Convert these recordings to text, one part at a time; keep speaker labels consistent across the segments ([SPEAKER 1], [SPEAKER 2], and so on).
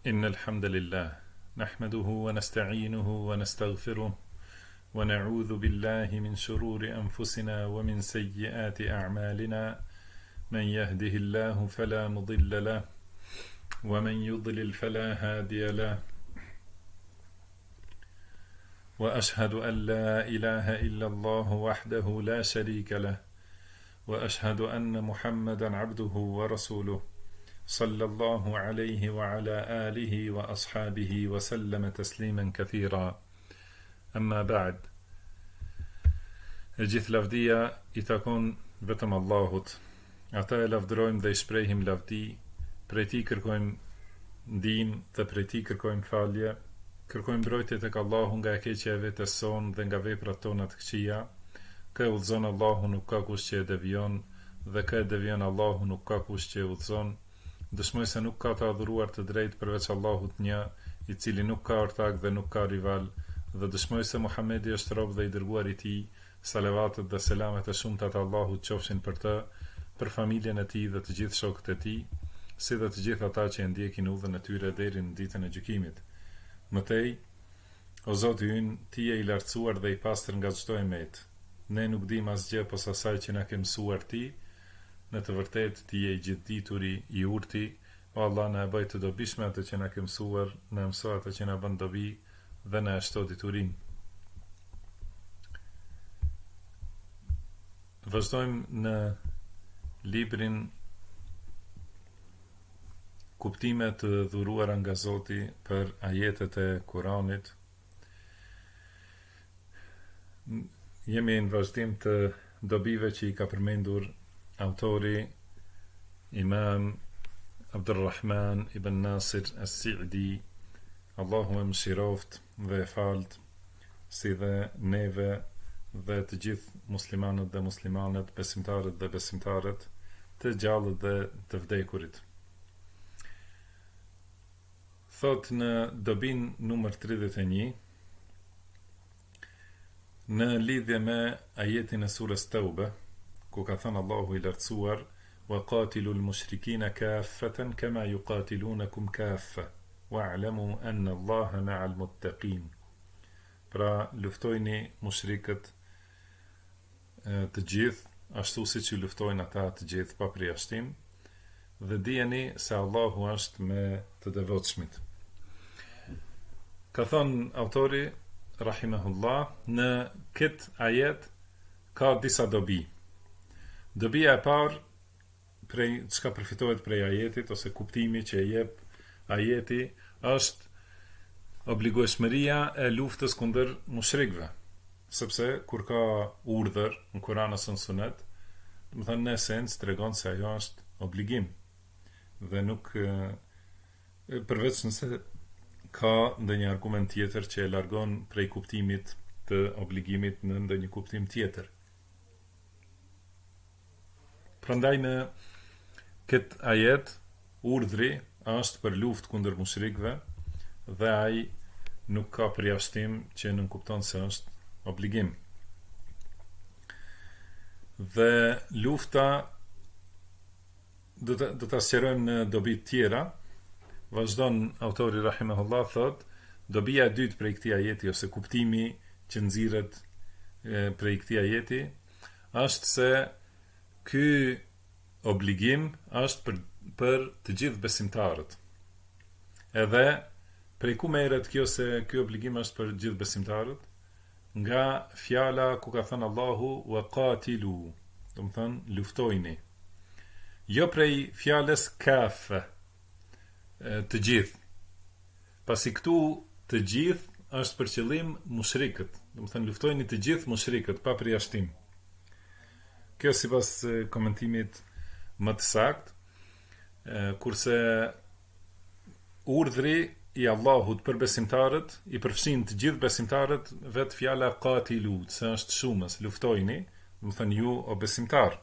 [SPEAKER 1] إن الحمد لله نحمده ونستعينه ونستغفره ونعوذ بالله من شرور أنفسنا ومن سيئات أعمالنا من يهده الله فلا مضل له ومن يضلل فلا هادي له وأشهد أن لا إله إلا الله وحده لا شريك له وأشهد أن محمدا عبده ورسوله صلى الله عليه وعلى آله وأصحابه وسلم تسليما كثيرا أما بعد E gjithë lavdia I takon vetëm Allahut. Ata e lavdërojmë dhe I shprehim lavdi, prej Tij kërkojmë ndihmë dhe prej Tij kërkojmë falje. Kërkojmë mbrojtje tek Allahu nga e keqja e vetes son dhe nga veprat tona të këqija. Kë e udhëzon Allahu nuk ka kush që e devion, dhe kë e devion Allahu nuk ka kush që e udhëzon. Dëshmoj se nuk ka të adhuruar të drejtë përveç Allahut një, I cili nuk ka ortak dhe nuk ka rival, dhe dëshmoj se Muhamedi është rob dhe I dërguar I Tij. Salavatet dhe selamet e shumta të Allahut qofshin për të, për familjen e tij dhe të gjithë shokët e tij, si dhe të gjithë ata që e ndjekin udhën e tyre deri në ditën e gjykimit. Mëtej, o Zoti ynë, Ti je I lartësuar dhe I pastër nga çdo emet. Ne nuk dim asgjë posa asaj që na ke mësuar Ti. Në të vërtetë Ti je I gjithdituri, I urti. O Allah, na e bëj të dobishme atë që na ke mësuar, na mëso atë që na bën dobi dhe na e shto diturinë. Vazhdojmë në librin Kuptime të dhuruara nga Zoti për ajetet e Kuranit. Jemi në vazhdim të dobive që I ka përmendur autori Imam Abdurrahman ibn Nasir as-Sa'di, Allahu e mëshiroft dhe e falt, si dhe neve dhe të gjithë muslimanët dhe muslimanet, besimtarët dhe besimtarët, të gjallët dhe të vdekurit. Thot në dobin numër 31, në lidhje me ajetin e surës Tauba, ku ka thënë Allahu I lartësuar: "Wa qatilul mushrikina kaffatan kama yuqatilunakum kaffa, wa'lamu anna Allaha ma'al muttaqin." Pra, luftojni mushrikët të gjithë, ashtu si që luftojnë ata të gjithë pa përjashtim, dhe dijeni se Allahu është me të devotshmit. Ka thënë autori, rahimahullah, në këtë ajet ka disa dobi. Dobia e parë, prej çka përfitohet prej ajetit, ose kuptimi që e jep ajeti, është obligueshmëria e luftës kundër mushrikëve. Sepse kur ka urdhër në Kur'an ose në Sunet, do të thënë në esencë tregon se ajo është obligim dhe nuk përveç nëse ka ndonjë argument tjetër që e largon prej kuptimit të obligimit në ndonjë kuptim tjetër. Prandaj në këtë ajet urdhri është për luftë kundër mushrikëve dhe ai nuk ka përjashtim që nënkupton se është obligim. Dhe lufta do ta sqarojmë në dobi të tjera. Vazhdon autori rahimahullah, thot, dobia e dytë prej këtij ajeti ose kuptimi që nxirret prej këtij ajeti është se ky obligim është për të gjithë besimtarët. Edhe prej ku merret kjo se ky obligim është për të gjithë besimtarët? Nga fjala ku ka thënë Allahu wa qatilu, do të thënë luftojni. Jo prej fjalës kafe, të gjithë. Pasi këtu të gjithë është për qëllim mushrikët, do të thënë luftojni të gjithë mushrikët pa përjashtim. Kjo sipas komentimit më të saktë, kurse urdhri I Allahut për besimtarët I përfshin të gjithë besimtarët vetë fjala qatilu, se është shumës, luftojni, do të thënë ju o besimtar.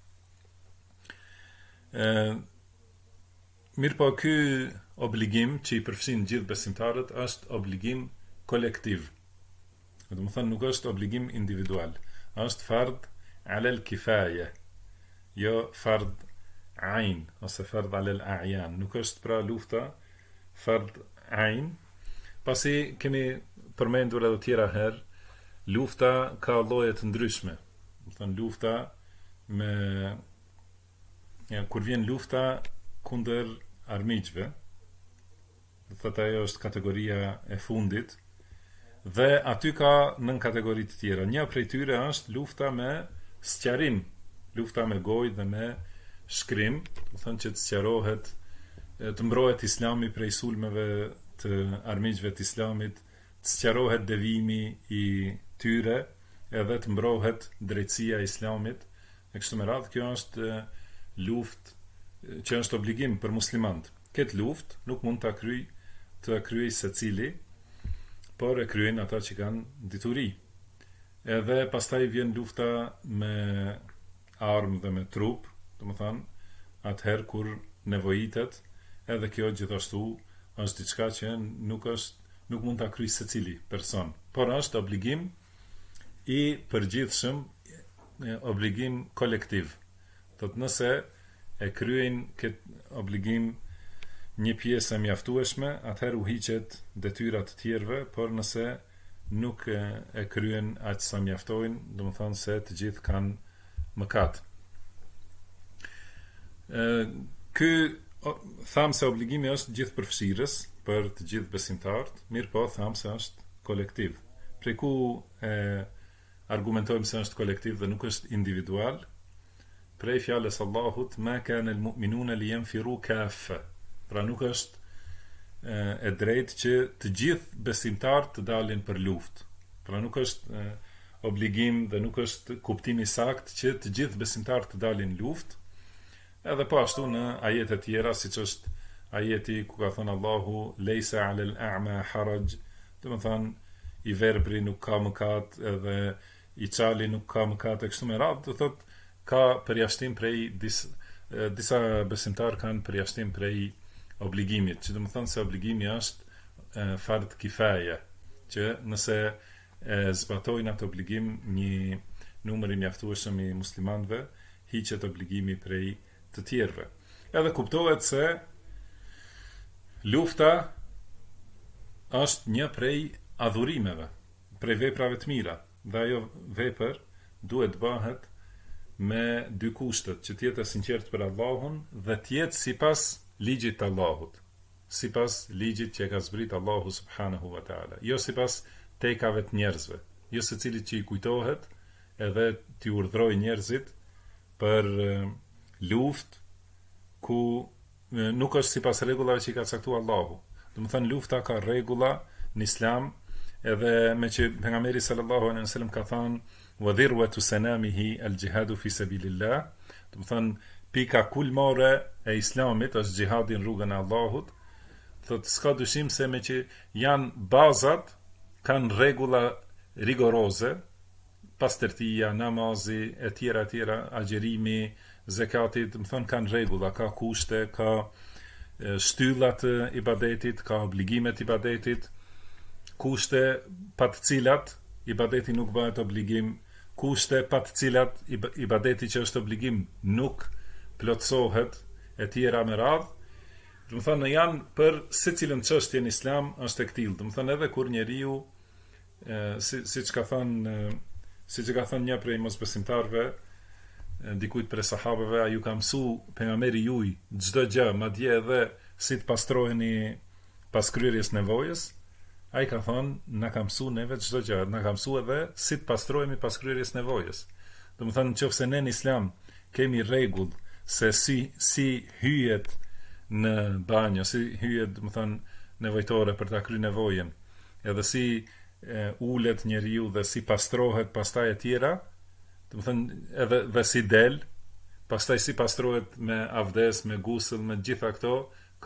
[SPEAKER 1] Mirë po, ky obligim që I përfshin të gjithë besimtarët është obligim kolektiv. Do të thënë nuk është obligim individual, është fard alel kifaje, jo fard ain ose fard alel a'yan. Nuk është pra lufta fard ain. Pasi kemi përmendur edhe tjera herë, lufta ka lloje të ndryshme. Do thënë lufta me kur vjen lufta kundër armiqve, do thotë ajo është kategoria e fundit, dhe aty ka nën kategori të tjera. Një prej tyre është lufta me sqarim, lufta me gojë dhe me shkrim, do thënë që të sqarohet, të mbrohet Islami prej sulmeve të armiqve të Islamit, të sqarohet devimi i tyre, edhe të mbrohet drejtësia e Islamit. E kështu me radhë, kjo është luftë që është obligim për muslimanët. Këtë luftë nuk mund të kryej secili, por e kryejnë ata që kanë dituri. Edhe pastaj vjen lufta me armë dhe me trup, domethënë atëherë kur nevojitet, edhe kjo gjithashtu është diçka që nuk mund ta kryejë secili person, por është obligim i përgjithshëm, obligim kolektiv. Thotë nëse e kryejnë këtë obligim një pjesë e mjaftueshme, atëherë u hiqet detyrat të tjerëve, por nëse nuk e kryen aq sa mjaftojnë, domethënë se të gjithë kanë mëkat. Ky tham se obligimi është gjithëpërfshirës për të gjithë besimtarët, mirë po tham se është kolektiv. Prej ku argumentojmë se është kolektiv dhe nuk është individual? Prej fjalës Allahut, ma kana al-mu'minuna liyanfiru kaffa. Pra nuk është e drejtë që të gjithë besimtarët të dalin për luftë. Pra nuk është obligim dhe nuk është kuptimi sakt që të gjithë besimtarët të dalin luftë. Edhe po ashtu në ajete tjera, siç është ajeti ku ka thënë Allahu leysa 'alal a'ma haraj, do të thonë i verbri nuk ka mëkat, edhe i çali nuk ka mëkat, e kështu me radhë, do thotë ka përjashtim prej disa besimtarë kanë përjashtim prej obligimit, që do të thonë se obligimi është fard kifaje, që nëse zbatojnë atë obligim një numër i mjaftueshëm i muslimanëve, hiqet obligimi prej të tjerëve. Edhe kuptohet se lufta është një prej adhurimeve, prej veprave të mira, dhe ajo vepër duhet bëhet me dy kushtet, që të jetë sinqert për Allahun dhe të jetë sipas ligjit të Allahut, sipas ligjit që e ka zbrit Allahu subhanahu wa taala, jo sipas tekave të njerëzve, jo secilit që i kujtohet edhe t'i urdhroj njerëzit për luftë ku nuk është sipas rregullave që i ka caktuar Allahu. Do të thënë lufta ka rregulla në Islam, edhe me që pejgamberi sallallahu alaihi wasallam ka thënë wa dhirwatu sanamihi al-jihadu fi sabilillah, do të thënë pika kulmore e Islamit është xhihadi në rrugën e Allahut. Thotë s'ka dyshim se me që janë bazat, kanë rregulla rigoroze, pastërtia, namazi, e tjera, agjerimi, zekati, do të thënë kanë rregulla, ka kushte, ka shtyllat e ibadetit, ka obligimet e ibadetit, kushte pa të cilat ibadeti nuk bëhet obligim, kushte pa të cilat ibadeti që është obligim nuk plotësohet, e tjera me radhë. Do të thonë janë për secilën çështje në Islam është e tillë. Do të thonë edhe kur njeriu siç ka thënë një prej mosbesimtarëve dikujt prej sahabeve, a ju ka mësu pejgamberi juaj çdo gjë, madje edhe si të pastroheni pas kryerjes nevojës? Ai ka thënë, na ka mësu neve çdo gjë, na ka mësu edhe si të pastrohemi pas kryerjes nevojës. Do të thonë nëse ne në Islam kemi rregull se si hyjet në banjo, si hyjet, do të thonë, nevojtore për ta kryer nevojën, edhe si ulet njeriu dhe si pastrohet pastaj e tjera, do të thonë edhe si del, pastaj si pastrohet me avdes, me gusël, me gjitha këto,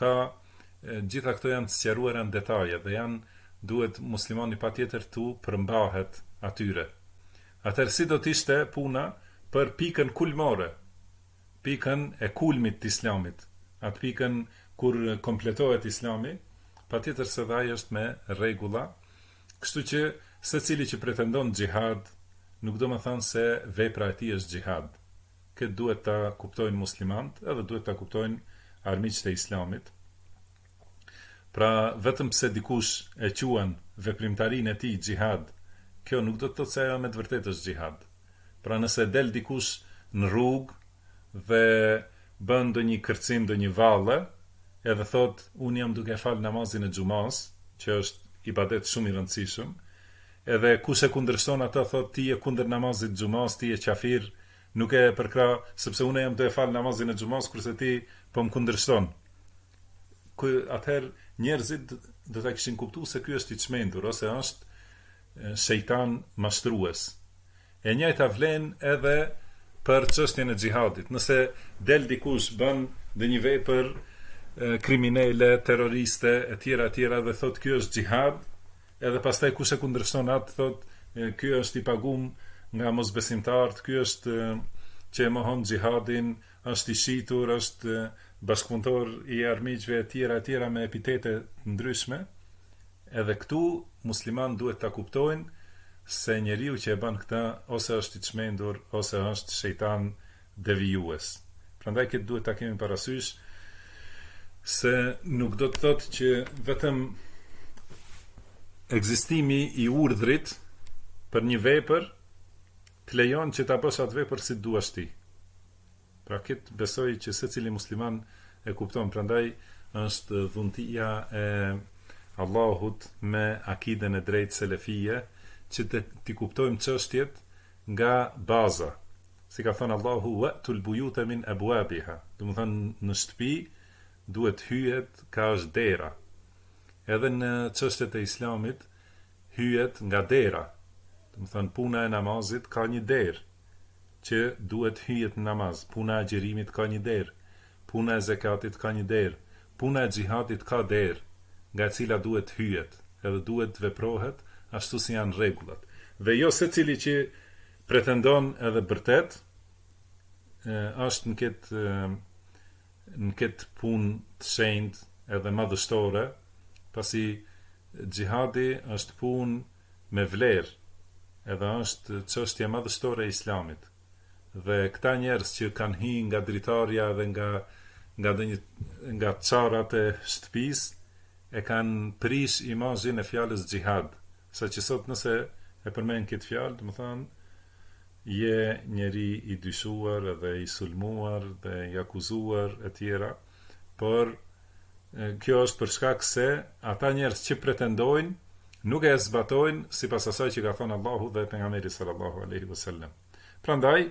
[SPEAKER 1] gjitha këto janë të sqaruara në detaje dhe duhet muslimani patjetër tu përmbahet atyre. Atëherë si do të ishte puna për pikën kulmore, pikën e kulmit të Islamit, atë pikën kur kompletohet Islami, patjetër se ai është me rregulla, kështu që secili që pretendon xhihad nuk do të thonë se vepra e tij është xhihad. Këtë duhet ta kuptojnë muslimanët, edhe duhet ta kuptojnë armiqtë e Islamit. Pra vetëm pse dikush e quan veprimtarinë e tij xhihad, kjo nuk do të thotë se ajo me të vërtetë është xhihad. Pra nëse del dikush në rrugë dhe bën ndonjë kërcim, ndonjë valle, edhe thot unë jam duke fal namazin e xumas, që është ibadet shumë i rëndësishëm, edhe kush e kundërshton atë thot ti je kundër namazit xumas, ti je kafir, nuk e përkra sepse unë jam duke fal namazin e xumas kurse ti po më kundërshton. Atëherë njerëzit do ta kishin kuptuar se ky është i çmendur ose është shejtan mashtrues. E njëjta vlen edhe për çështjen e xhihadit. Nëse del dikush bën ndonjë vepër kriminale, terroriste, etj. Dhe thot ky është xhihad, edhe pastaj kush e kundërshton atë thot ky është i pagum nga mosbesimtarët, ky është që e mohon xhihadin, është i shitur, është bashkëpunëtor i armiqve etj. Me epitete ndryshme. Edhe këtu musliman duhet ta kuptojnë se njeriu që e bën këtë ose është i çmendur ose është shejtan devijues. Prandaj këtë duhet ta kemi parasysh se nuk do të thotë që vetëm ekzistimi i urdhrit për një vepër të lejon që ta bësh atë vepër si duash ti. Pra këtë besoj që secili musliman e kupton, prandaj është dhuntia e Allahut me akiden e drejtë selefie, që ti kuptojmë çështjet nga baza. Si ka thënë Allahu wa'tul buyuta min abwabiha, do të thënë në shtëpi duhet hyjet ka është dera. Edhe në çështjet e Islamit hyjet nga dera. Do të thënë puna e namazit ka një derë që duhet hyjet në namaz, puna e xhirimit ka një derë, puna e zakatit ka një derë, puna e xhihadit ka derë, nga e cila duhet hyjet, edhe duhet veprohet ashtu si janë rregullat. Dhe jo secili që pretendon edhe vërtet është në këtë punë të shenjtë edhe madhështore, pasi xhihadi është punë me vlerë, edhe është çështje madhështore e Islamit. Dhe këta njerëz që kanë hyrë nga dritarja dhe nga çarrat e shtëpisë e kanë prish imazhin e fjalës xhihad, saqë sot nëse e përmend këtë fjalë, do të thonë je njeri i dyshuar edhe i sulmuar dhe i akuzuar etj. Por kjo është për shkak se ata njerëz që pretendojnë nuk e zbatojnë sipas asaj që ka thënë Allahu dhe pejgamberi sallallahu alaihi wasallam. Prandaj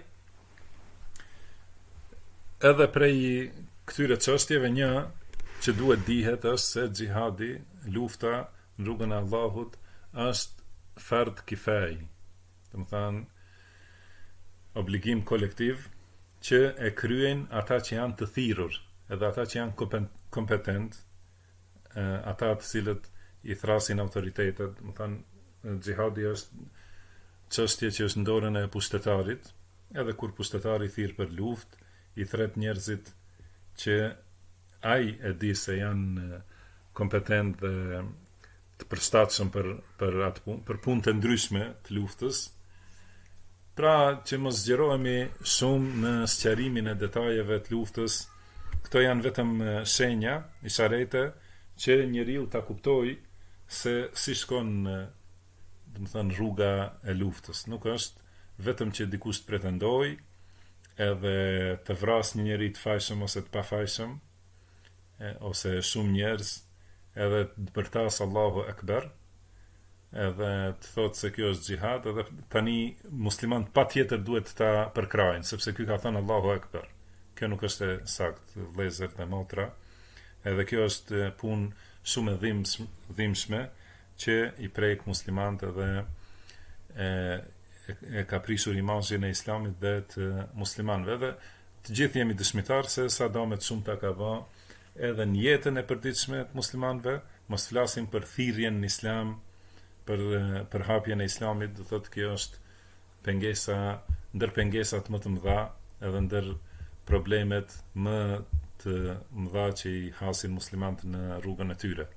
[SPEAKER 1] edhe prej këtyre çështjeve një që duhet dihet është se xhihadi, lufta në rrugën e Allahut, është fard kifai. Do të thënë obligim kolektiv që e kryejnë ata që janë të thirrur, edhe ata që janë kompetent, ata të cilët i thrasin autoritetet. Do të thënë xhihadi është çështje që është në dorën e pushtetarit, edhe kur pushtetari thirr për luftë, i thret njerëzit që ai e di se janë kompetent dhe të përshtatshëm për atë punë, për punë të ndryshme të luftës. Pra që mos zgjerohemi shumë në sqarimin e detajeve të luftës. Këto janë vetëm shenja, isharete që njeriu ta kuptojë se si shkon, do të thënë, rruga e luftës. Nuk është vetëm që dikush të pretendojë edhe të vras një njeri të fajshëm ose të pafajshëm, ose shumë njerëz, edhe të bërtas Allahu Ekber, edhe të thotë se kjo është xhihad, edhe tani muslimanët patjetër duhet ta përkrajnë, sepse ky ka thënë Allahu Ekber. Kjo nuk është e saktë, vëllezër dhe motra, edhe kjo është punë shumë e dhimbshme që i prek muslimanët edhe e ka prishur imazhin e Islamit dhe të muslimanëve. Dhe të gjithë jemi dëshmitar se sa damet shumë ta ka vënë edhe në jetën e përditshme të muslimanëve, mos flasim për thirrjen në Islam, për hapjen e Islamit, do thotë kjo është ndër pengesat më të mëdha, edhe ndër problemet më të mëdha që i hasin muslimanët në rrugën e tyre.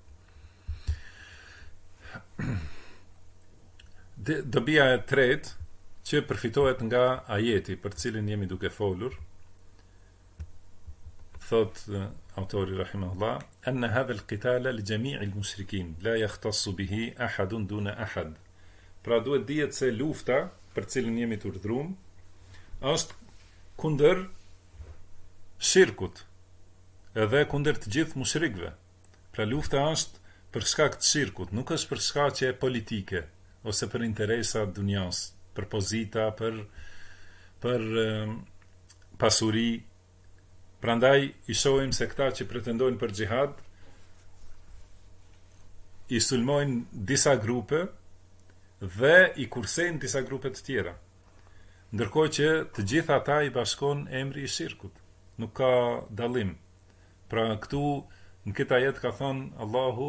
[SPEAKER 1] Dobia e tretë që përfitohet nga ajeti për cilin jemi duke folur, thot autori rahimahullah, anna hadha al-qitala li jami' al-mushrikin, la yahtassu bihi ahadun duna ahad. Pra duhet dihet se lufta për cilën jemi të urdhëruar është kundër shirkut, edhe kundër të gjithë mushrikëve. Pra lufta është për shkak të shirkut, nuk është për shkaqe politike ose për interesa të dunjas, për pozita, për pasuri. Prandaj i shohim se këta që pretendojnë për xhihad i sulmojnë disa grupe dhe i kursejnë disa grupe të tjera. Ndërkohë që të gjitha ata i bashkon emri i shirkut. Nuk ka dallim. Pra këtu në këtë ajet ka thënë Allahu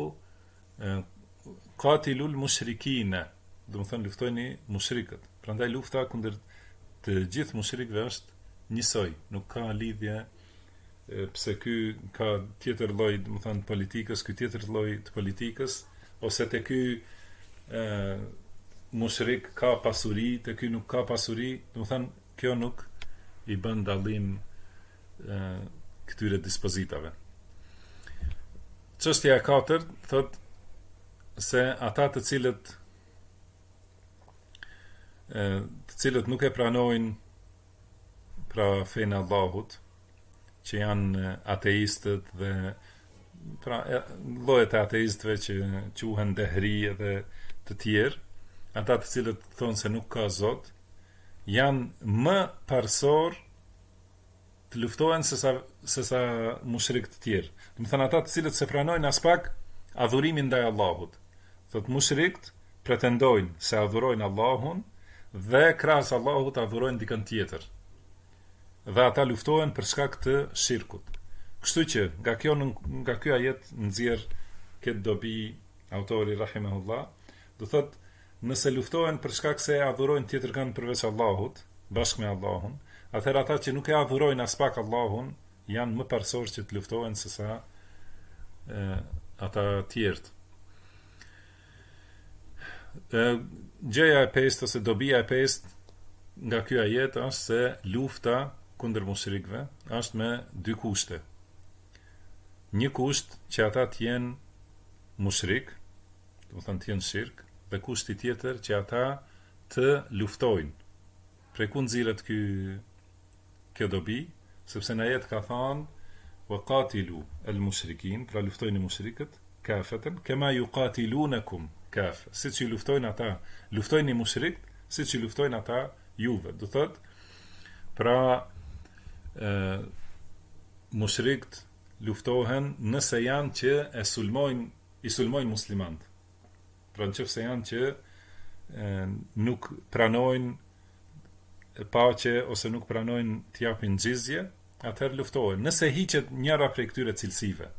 [SPEAKER 1] qatilul mushrikina, do të thonë luftojeni mushrikët. Prandaj lufta kundër të gjithë mushrikëve është njësoj, nuk ka lidhje pse ky ka tjetër lloj, do të thonë politikës, ky tjetër lloj të politikës, ose te ky mushrik ka pasuri, te ky nuk ka pasuri, do të thonë kjo nuk i bën dallim këtyre dispozitave. Çështja e katërt thot se ata të cilët nuk e pranojnë pra fenë Allahut, që janë ateistët dhe pra llojet e ateistëve që quhen dehri dhe të tjerë, ata të cilët thonë se nuk ka Zot, janë më parsor të luftohen se sa mushrik të tjerë. Do të thënë ata të cilët se pranojnë as pak adhurimin ndaj Allahut. Thot mushrikët pretendojnë se adhurojnë Allahun dhe krahas Allahut adhurojnë dikën tjetër. Dhe ata luftohen për shkak të shirkut. Kështu që nga ky ajet nxjerr këtë dobi autori rahimahullah, do thot nëse luftohen për shkak se adhurojnë tjetër kanë përveç Allahut, bashkë me Allahun, atëherë ata që nuk e adhurojnë as pak Allahun janë më parsor që të luftohen se sa ata tjerët. Gjëja e pestë ose dobia e pestë nga ky ajet është se lufta kundër mushrikëve është me dy kushte. Një kusht që ata të jenë mushrik, do të thonë të jenë shirk, dhe kushti tjetër që ata të luftojnë. Prej ku nxirret kjo dobi? Sepse në ajet ka thënë wa qatilu al-mushrikin, pra luftojnë mushrikët kafatan kama yuqatilunakum kaf. Siç ju luftojnë ata, luftojnë mushrikët, siç ju luftojnë ata juve. Do thotë pra mushrikët luftohen nëse janë që i sulmojnë muslimanët. Pra nëse janë që nuk pranojnë paqe ose nuk pranojnë të japin xhizje, atëherë luftohen. Nëse hiqet njëra prej këtyre cilësive,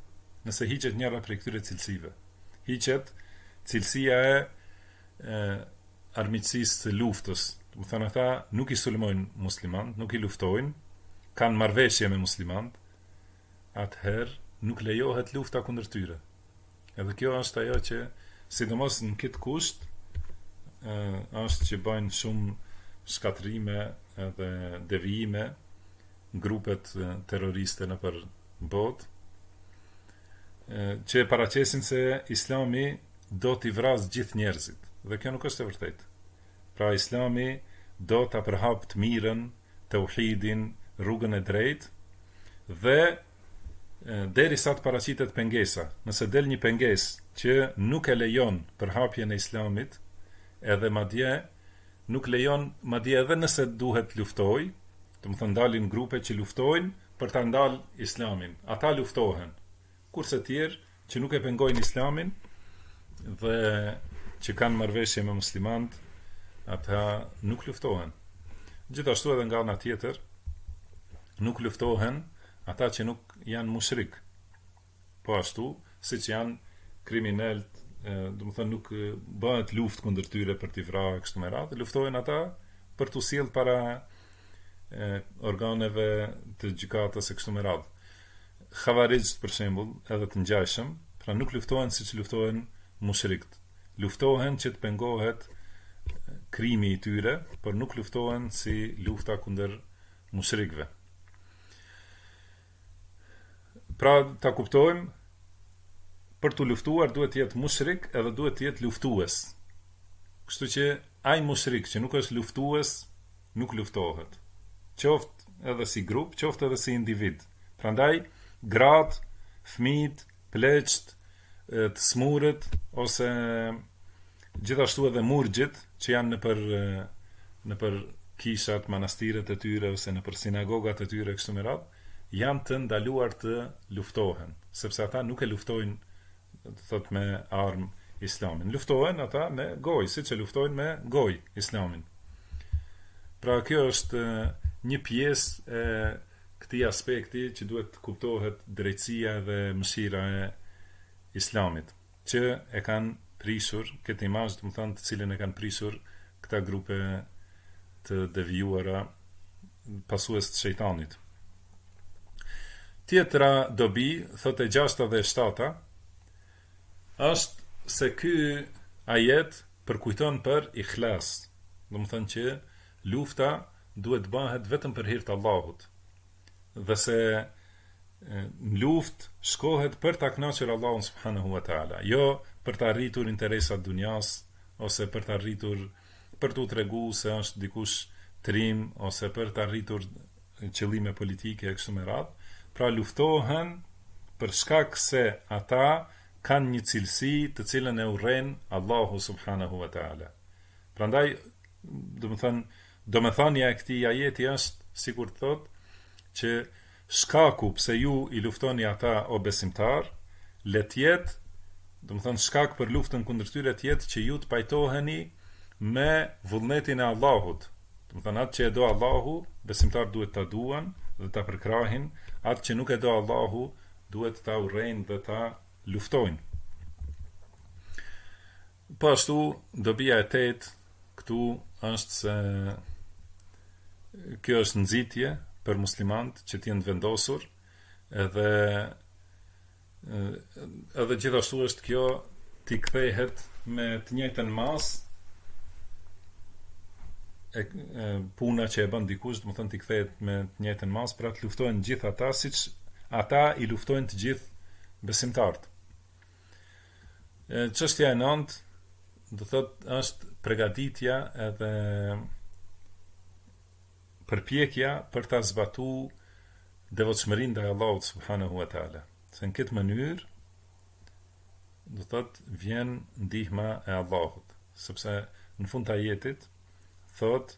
[SPEAKER 1] hiqet cilësia e armiqësisë së luftës. Do të thonë ata nuk i sulmojnë muslimanët, nuk i luftojnë, kanë marrëveshje me muslimanët, atëherë nuk lejohet lufta kundër tyre. Edhe kjo është ajo që sidomos në këtë kusht është që bëjnë shumë shkatrime edhe devijime grupet terroriste nëpër botë, që paraqesin se Islami do t'i vrasë gjithë njerëzit, dhe kjo nuk është e vërtetë. Pra Islami do ta përhap të mirën, tauhidin, rrugën e drejtë, dhe derisa të paraqitet pengesa. Nëse del një pengesë që nuk e lejon përhapjen e Islamit, edhe madje nuk lejon, madje edhe nëse duhet luftoj, do të thonë dalin grupe që luftojnë për ta ndalë Islamin. Ata luftohen. Kurse tjerë që nuk e pengojnë Islamin dhe që kanë marrëveshje me muslimanët, ata nuk luftohen. Gjithashtu edhe nga ana tjetër, nuk luftohen ata që nuk janë mushrik. Po ashtu, siç janë kriminalët, do të thonë nuk bëhet luftë kundër tyre për t'i vrarë kështu me radhë, luftohen ata për t'u sjellë para organeve të gjykatës e kështu me radhë. Xhavarixht për shembull, edhe të ngjashëm, pra nuk luftohen siç luftohen mushrikët. Luftohen që të pengohet krimi i tyre, por nuk luftohen si lufta kundër mushrikëve. Pra ta kuptojmë, për të luftuar duhet të jetë mushrik edhe duhet të jetë luftues. Kështu që ai mushrik që nuk është luftues, nuk luftohet. Qoftë edhe si grup, qoftë edhe si individ. Prandaj gratë, fëmijët, pleqt, të smurët ose gjithashtu edhe murgjit që janë në për kishat, manastiret e tyre ose në për sinagogat e tyre kështu me radhë, janë të ndaluar të luftohen, sepse ata nuk e luftojnë, thot, me armë islamin. Luftohen ata me gojë, siç e luftojnë me gojë islamin. Pra kjo është një pjesë e këtij aspekti që duhet kuptohet drejtësia dhe mëshira e islamit, që e kanë prishur këtë imazh, do të thonë, të cilën e kanë prishur këta grupe të devijuara pasues të shejtanit. Tjetra dobi, thotë 67, është se ky ajet përkujton për ikhlas. Do të thonë që lufta duhet bëhet vetëm për hir të Allahut. Dhe se në luftë shkohet për ta kënaqur Allahun subhanahu wa taala, jo për të arritur interesat dunjas ose për të arritur për t'u treguar se është dikush trim ose për të arritur qëllime politike e kështu me radhë. Pra luftohen për shkak se ata kanë një cilësi të cilën e urren Allahu subhanahu wa taala. Prandaj, domethënia e këtij ajeti është, sikur të thotë, që shkaku pse ju i luftoni ata o besimtar, le të jetë, domethënë shkak për luftën kundër tyre të jetë që ju të pajtoheni me vullnetin e Allahut. Domethënë atë që e do Allahu, besimtar duhet ta duan dhe ta përkrahin, atë që nuk e do Allahu duhet ta urrejnë dhe ta luftojnë. Po ashtu, dobia e 8 këtu është se kjo është nxitje për muslimanët që të jenë vendosur, edhe gjithashtu është kjo t'i kthehet me të njëjtën masë puna që e bën dikush, do të thonë t'i kthehet me të njëjtën masë, pra të luftojnë gjithë ata siç ata i luftojnë të gjithë besimtarët. Çështja e 9, do thotë, është përgatitja edhe përpjekja për ta zbatuar devotshmërinë ndaj Allahut subhanahu wa taala. Se në këtë mënyrë, do thotë, vjen ndihma e Allahut, sepse në fund të ajetit thot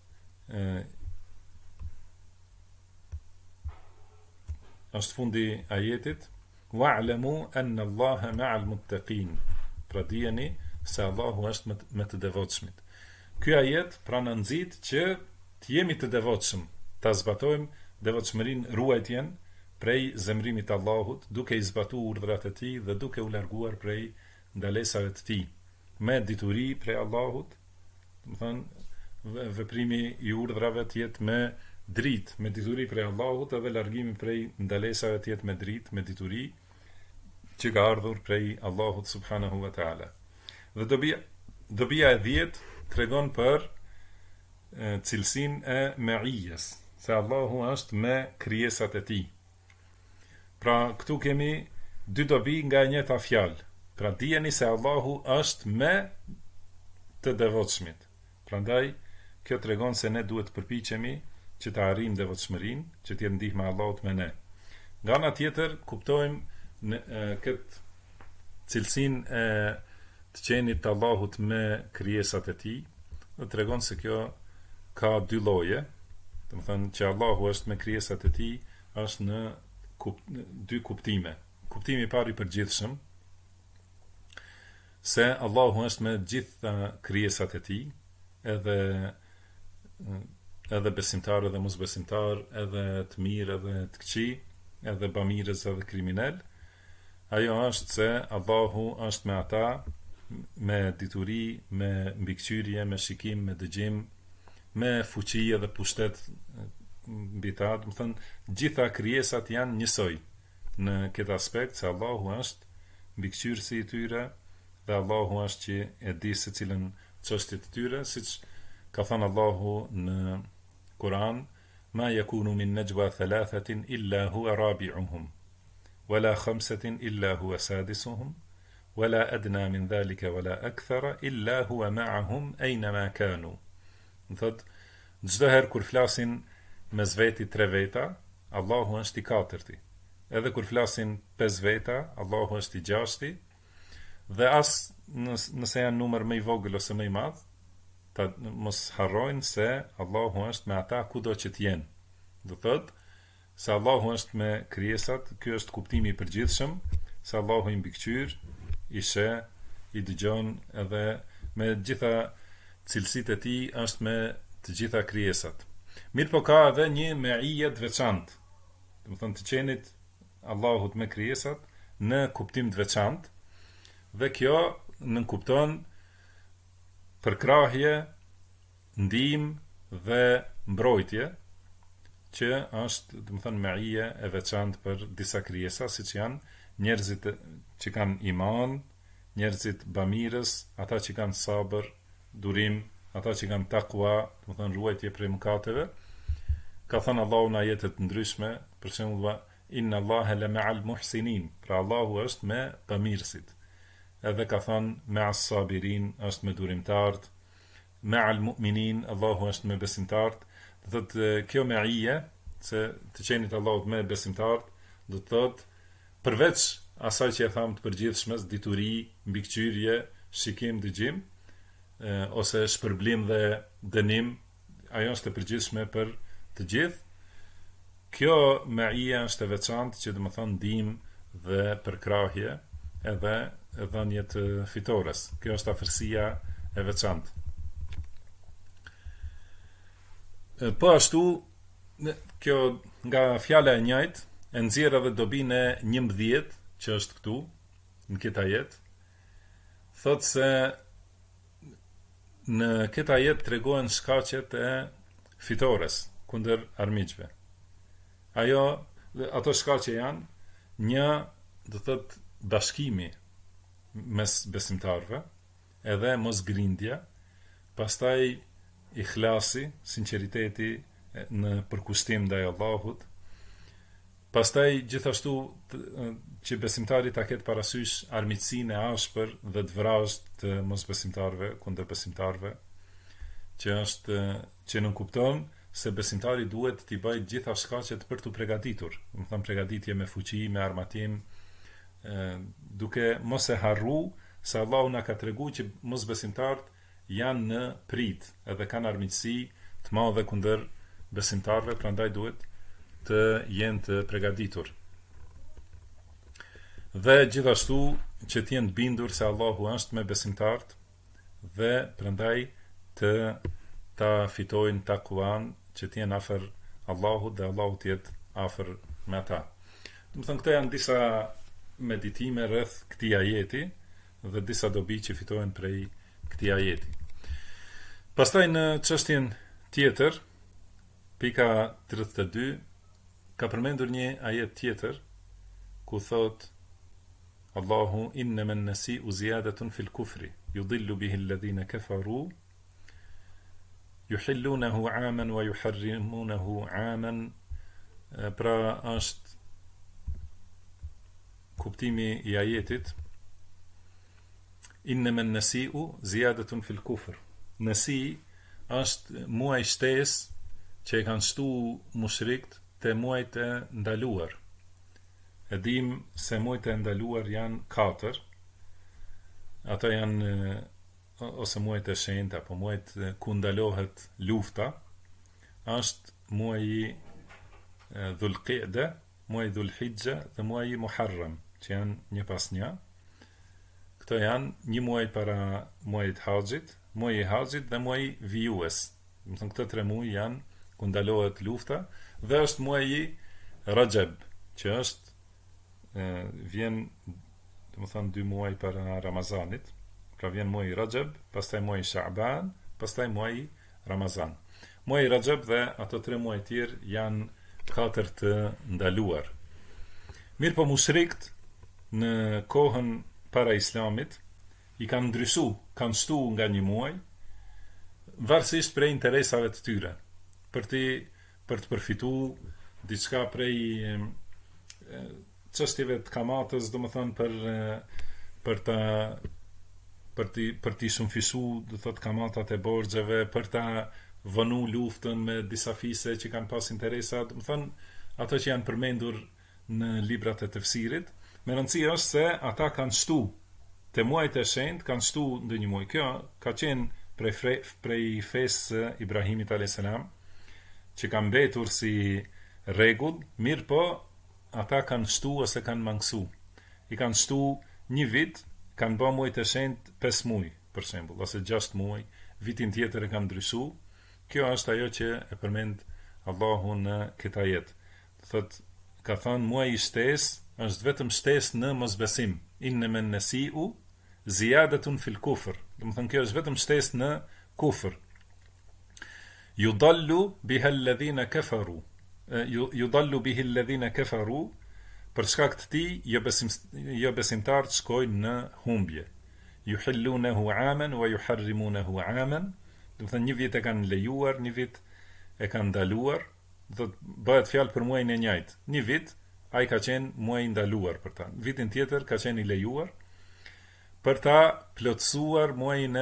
[SPEAKER 1] është fundi ajetit wa'lamu anna Allaha ma'al muttaqin, pra dijeni se Allahu është me të devotshmit. Ky ajet pra na nxit që të jemi të devotshëm, ta zbatojmë devotshmërinë, ruajtjen prej zemrimit të Allahut, duke i zbatuar urdhrat e tij dhe duke u larguar prej ndalesave të tij, me dituri prej Allahut, do të thonë veprimi i urdhrave të jetë me dritë, me dituri prej Allahut, edhe largimi prej ndalesave të jetë me dritë, me dituri që ka ardhur prej Allahut subhanahu wa taala. Dhe dobia e 10 tregon për cilësinë e meijes, se Allahu është me krijesat e tij. Pra këtu kemi dy dobi nga e njëjta fjalë. Pra dijeni se Allahu është me të devotshmit. Prandaj kjo tregon se ne duhet të përpiqemi që të arrijmë devotshmërinë, që të jetë ndihma e Allahut me ne. Nga ana tjetër, kuptojmë këtë cilësinë e të qenit të Allahut me krijesat e tij, dhe tregon se kjo ka dy lloje. Do të thonë që Allahu është me krijesat e tij është në dy kuptime. Kuptimi i parë i përgjithshëm, se Allahu është me gjitha krijesat e tij, edhe besimtar edhe mosbesimtar, edhe të mirë edhe të këqij, edhe bamirës edhe kriminal. Ajo është se Allahu është me ata me dituri, me mbikëqyrje, me shikim, me dëgjim, me fuqi edhe pushtet mbi ta. Do të thonë, gjitha krijesat janë njësoj në këtë aspekt, se Allahu është mbikëqyrësi i tyre dhe Allahu është që e di se cilën çështje të tyre, siç ka thënë Allahu në Kur'an, ma yakunu min najwa thalathatin illa huwa rabi'uhum. ولا خمسة إلا هو سادسهم ولا أدنى من ذلك ولا أكثر إلا هو معهم أينما كانوا. Më thot, çdo herë kur flasin mes veti 3 veta, Allahu është i katërti. Edhe kur flasin 5 veta, Allahu është i gjashti. Dhe as nëse janë numër më i vogël ose më i madh, ta mos harrojnë se Allahu është me ata kudo që të jenë. Do thot se Allahu është me krijesat, ky është kuptimi i përgjithshëm, se Allahu i mbikëqyr, i sheh, i dëgjon edhe me gjitha cilësitë e tij është me të gjitha krijesat. Mirë po ka edhe një meije të veçantë. Do të thonë të qenit Allahut me krijesat në kuptim të veçantë, dhe kjo nënkupton përkrahje, ndihmë dhe mbrojtje, që është, do të thonë, meije e veçantë për disa krijesa, siç janë njerëzit që kanë iman, njerëzit bamirës, ata që kanë sabër, durim, ata që kanë takwa, do të thonë ruajtje prej mëkateve. Ka thënë Allahu në ajete të ndryshme, për shembull, inna Allaha la ma'al muhsinin, pra Allahu është me bamirësit. Edhe ka thënë ma'as sabirin, është me durimtarët, ma'al mu'minin, Allahu është me besimtarët. Do thotë kjo meije, se të qenit Allahut me besimtarët, do të thotë përveç asaj që e tham të përgjithshmes, dituri, mbikëqyrje, shikim, dëgjim, ose shpërblim dhe dënim, ajo është e përgjithshme për të gjithë. Kjo meije është e veçantë që do të thonë ndihmë dhe përkrahje edhe dhënie të fitores. Kjo është afërsia e veçantë. Po ashtu, kjo nga fjala e njëjtë e nxjerr edhe dobinë e 11 që është këtu në këtë ajet. Thotë se në këtë ajet tregohen shkaqet e fitores kundër armiqve. Ato shkaqe janë një, do thotë, bashkimi mes besimtarëve, edhe mosgrindja, pastaj ikhlasi, sinqeriteti në përkushtim ndaj Allahut. Pastaj gjithashtu që besimtari ta ketë parasysh armiqsinë e ashpër dhe të vrazhd të mosbesimtarëve kundër besimtarëve, që nënkupton se besimtari duhet t'i bëjë gjitha shkaqet për t'u përgatitur. Do të thonë përgatitje me fuqi, me armatim, duke mos e harru se Allahu na ka treguar që mosbesimtarët janë në prit edhe kanë armiqësi të madhe kundër besimtarëve, prandaj duhet të jenë të përgatitur. Dhe gjithashtu që të jenë të bindur se Allahu është me besimtarët dhe prandaj ta fitojnë takuan, që të jenë afër Allahut dhe Allahu të jetë afër me ata. Do të thonë këto janë disa meditime rreth këtij ajeti dhe disa dobi që fitojnë prej këtij ajeti. Pastaj në çështjen tjetër, pika 32, ka përmendur një ajet tjetër ku thot Allahu innama an-nasi'u ziyadatun fil kufri yudillu bihi alladhina kafaru yuhillunahu 'aman wa yuharrimunahu 'aman. Pra është kuptimi i ajetit innama an-nasi'u ziyadatun fil kufr. Nësi është muaj shtesë që e kanë shtu mushrikët te muajt e ndaluar. E dim se muajt e ndaluar janë 4. Ato janë ose muajt e shenjtë apo muajt ku ndalohet lufta. Është muaji Dhul-Qa'da, muaji Dhul-Hijja dhe muaji Muharram, që janë një pas një. Këto janë një muaj para muajit Haxhit, muaji i Haxhit dhe muaji vijues. Do të thonë këto 3 muaj janë ku ndalohet lufta, dhe është muaji Rajab, që është vjen, do të thonë 2 muaj para Ramazanit. Pra vjen muaji Rajab, pastaj muaji Sha'ban, pastaj muaji Ramazan. Muaji Rajab dhe ato 3 muaj tjerë janë 4 të ndaluar. Mirë po mushrikët në kohën para Islamit i kanë ndryshu, kanë shtu nga një muaj, varësisht prej interesave të tyre, për të përfitu diçka prej çështjeve të kamatës, domethënë për ta për t'i shumëfisu, do thot kamatat e borxheve, për ta vënu luftën me disa fise që kanë pas interesa, do thënë ato që janë përmendur në librat e tefsirit. Me rëndësi është se ata kanë shtu te muajt e shenjtë, kanë shtu ndonjë muaj. Kjo ka qenë prej fesë së Ibrahimit a.s. që kanë mbetur si rregull, mirë po ata kanë shtu ose kanë mangësu. I kanë shtu një vit, kanë bë muajt e shenjtë 5 muaj, për shembull, ose 6 muaj, vitin tjetër e kanë ndryshu. Kjo është ajo që e përmend Allahu në këtë ajet. Thot, ka thënë muaji i shtesë është vetëm shtesë në mosbesim. Inna nasiu ziyadatun fil kufr. Do të thonë kjo është vetëm shtesë në kufër. Yudallu biha alladhina kafaru. Yudallu bihi alladhina kafaru. Për shkak të tij jo besimtarët shkojnë në humbje. Yuhillunahu aman wa yuharrimunahu aman. Do të thënë një vit e kanë lejuar, një vit e kanë ndaluar. Do të bëhet fjalë për muajin e njëjtë. Një vit ai ka qenë muaj i ndaluar për ta. Vitin tjetër ka qenë i lejuar për ta plotësuar muajin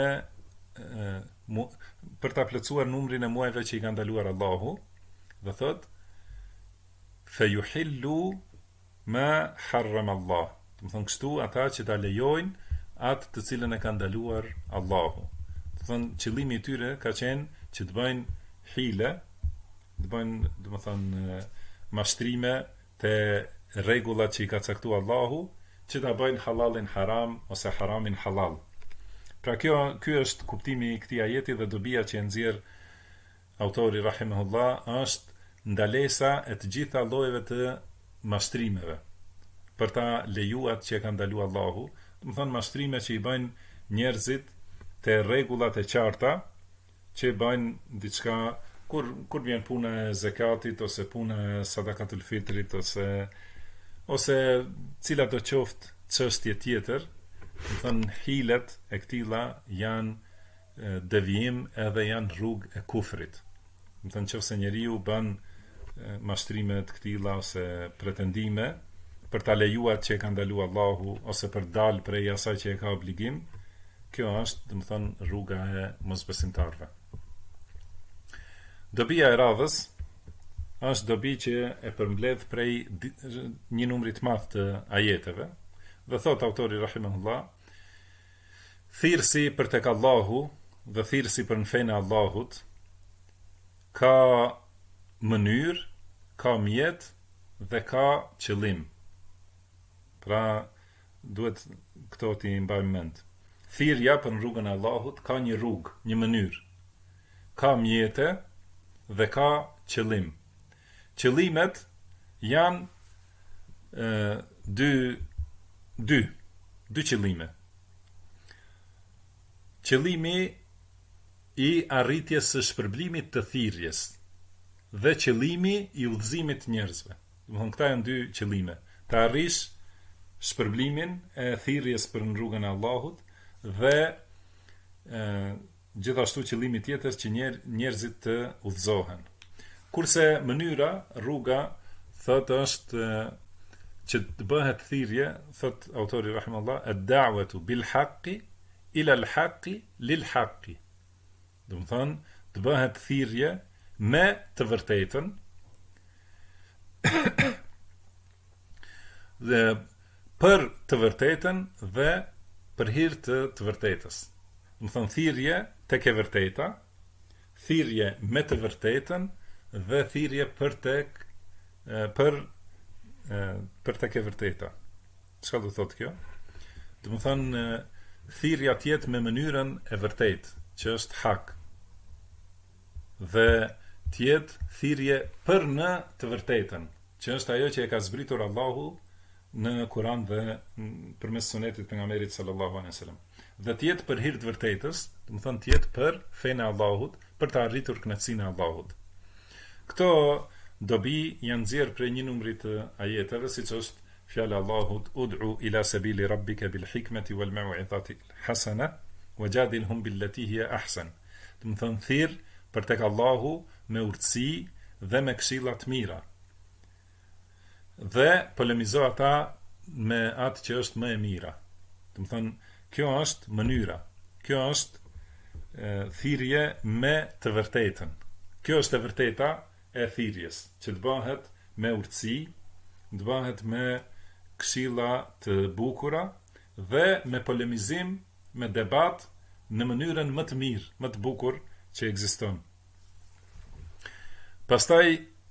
[SPEAKER 1] për ta plotësuar numrin e muajve që i ka ndaluar Allahu. Do thotë fayuhillu ma harrama Allah. Do të thonë kështu ata që ta lejojnë atë të cilën e ka ndaluar Allahu. Do thonë qëllimi i tyre ka qenë që të bëjnë hile, të bëjnë, do të thonë mashtrime te rregullat që i ka caktuar Allahu, që ta bëjnë halalin haram ose haramin halal. Pra ky është kuptimi i këtij ajeti dhe dobia që e nxjerr autori rahimahullah është ndalesa e të gjitha llojeve të mashtrimeve për ta lejuar që e ka ndaluar Allahu, do të thonë mashtrime që i bëjnë njerëzit te rregullat e qarta që bëjnë diçka kur vjen puna e zakatit ose puna e sadakatul fitrit ose cila do qoftë çështje tjetër, do thënë hilet e këtilla janë devijim edhe janë rrugë e kufrit. Do thënë nëse njeriu bën mashtrime të këtilla ose pretendime për ta lejuar që e ka ndaluar Allahu ose për dalë prej asaj që e ka obligim, kjo është, do të thënë, rruga e mosbesimtarëve. Dobia e radhës është dobi që e përmbledh prej një numri të madh të ajeteve. Dhe thot autori rahimahullah, thirrsi për tek Allahu dhe thirrsi për në fenë e Allahut ka mënyrë, ka mjet dhe ka qëllim. Pra duhet këto t'i mbajmë mend. Thirrja për në rrugën e Allahut ka një rrugë, një mënyrë. Ka mjete dhe ka qëllim. Qëllimet janë dy qëllime. Qëllimi i arritjes së shpërblimit të thirrjes dhe qëllimi i udhëzimit të njerëzve. Do të thonë këta janë dy qëllime. Të arrish shpërblimin e thirrjes për në rrugën e Allahut dhe gjithashtu qëllimi tjetër që njerëzit të udhëzohen. Kurse mënyra, rruga, thot është që të bëhet thirrje, thot autori rahimahullah, ad-da'watu bil haqqi ila al-haqqi lil haqqi. Do të thonë të bëhet thirrje me të vërtetën dhe për të vërtetën dhe për hir të vërtetës. Do të thonë thirrje tek e vërteta, thirrje me të vërtetën dhe thirrje për tek e vërteta. Çfarë do thotë kjo? Do të thonë thirrja tjetë me mënyrën e vërtetë, që është hak. Dhe tjetë thirrje për në të vërtetën, që është ajo që e ka zbritur Allahu në Kur'an dhe përmes sunetit pejgamberit sallallahu alaihi wasallam. Dhe tjetë për hir të vërtetës, do të thonë tjetë për fenë e Allahut, për të arritur kënaqësinë e Allahut. Këto dobi janë nxjerrë prej një numri të ajeteve, siç është fjala e Allahut ud'u ila sabili rabbika bil hikmeti wal mau'izati hasana wajadilhum billati hiya ahsan. Do të thonë thirr për tek Allahu me urtësi dhe me këshilla të mira. dhe polemizoj ata me atë që është më e mira. Do të thonë, kjo është mënyra. Kjo është thirrje me të vërtetën. Kjo është e vërteta e thirrjes, që të bëhet me urtësi, të bëhet me këshilla të bukura dhe me polemizim, me debat në mënyrën më të mirë, më të bukur që ekziston. Pastaj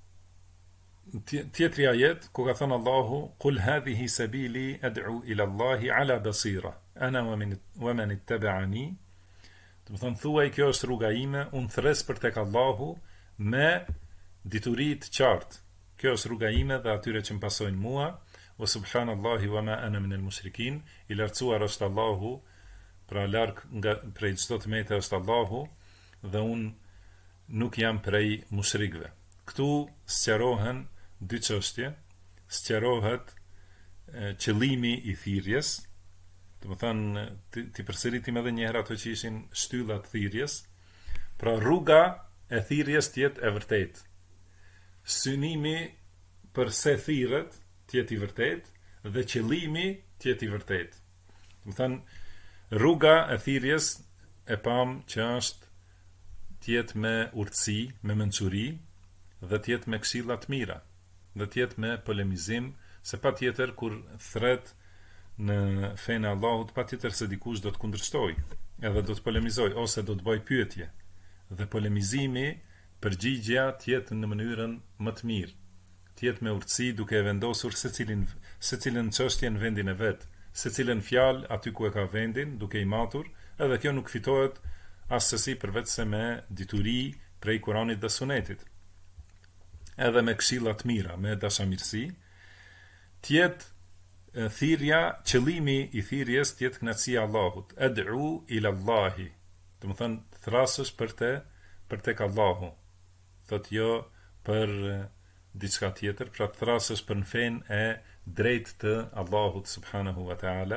[SPEAKER 1] tjetri ajet ku ka thënë Allahu qul hadhihi sabili ad'u ila Allahi ala basira ana wa man ittaba'ani, do të thonë thuaj kjo është rruga ime, unë thres për tek Allahu me dituri të qartë. Kjo është rruga ime dhe atyre që më pasojnë mua, wa subhanallahi wa ma ana min al-mushrikin, i lartësuar është Allahu, pra larg nga prej çdo tmete është Allahu dhe unë nuk jam prej mushrikëve. Këtu sqarohen dy çështje, sqarohet qëllimi i thirrjes, do të thënë ti përsëritim edhe një herë ato që ishin shtyllat thirrjes, pra rruga e thirrjes të jetë e vërtetë. Synimi përse thirret të jetë i vërtetë dhe qëllimi të jetë i vërtetë. Do të thënë rruga e thirrjes e pam që është të jetë me urtësi, me mençuri dhe të jetë me këshilla të mira, dhe të jetë me polemizim, se patjetër kur thret në fenë e Allahut, patjetër se dikush do të kundërshtojë, edhe do të polemizojë ose do të bëjë pyetje. Dhe polemizimi, përgjigjja të jetë në mënyrën më të mirë, të jetë me urtësi duke e vendosur secilën çështje në vendin e vet, secilën fjalë aty ku e ka vendin, duke i matur, edhe kjo nuk fitohet asesi përveç se me dituri prej Kuranit dhe Sunetit. Edhe me këshilla të mira, me dashamirësi, të jetë thirrja, qëllimi i thirrjes të jetë kënaqësia e Allahut. Ad'u ila Allahi. Do të thonë thrasësh për tek Allahu. Thotë jo për diçka tjetër, pra të thrasësh për në fenë e drejtë të Allahut subhanahu wa taala.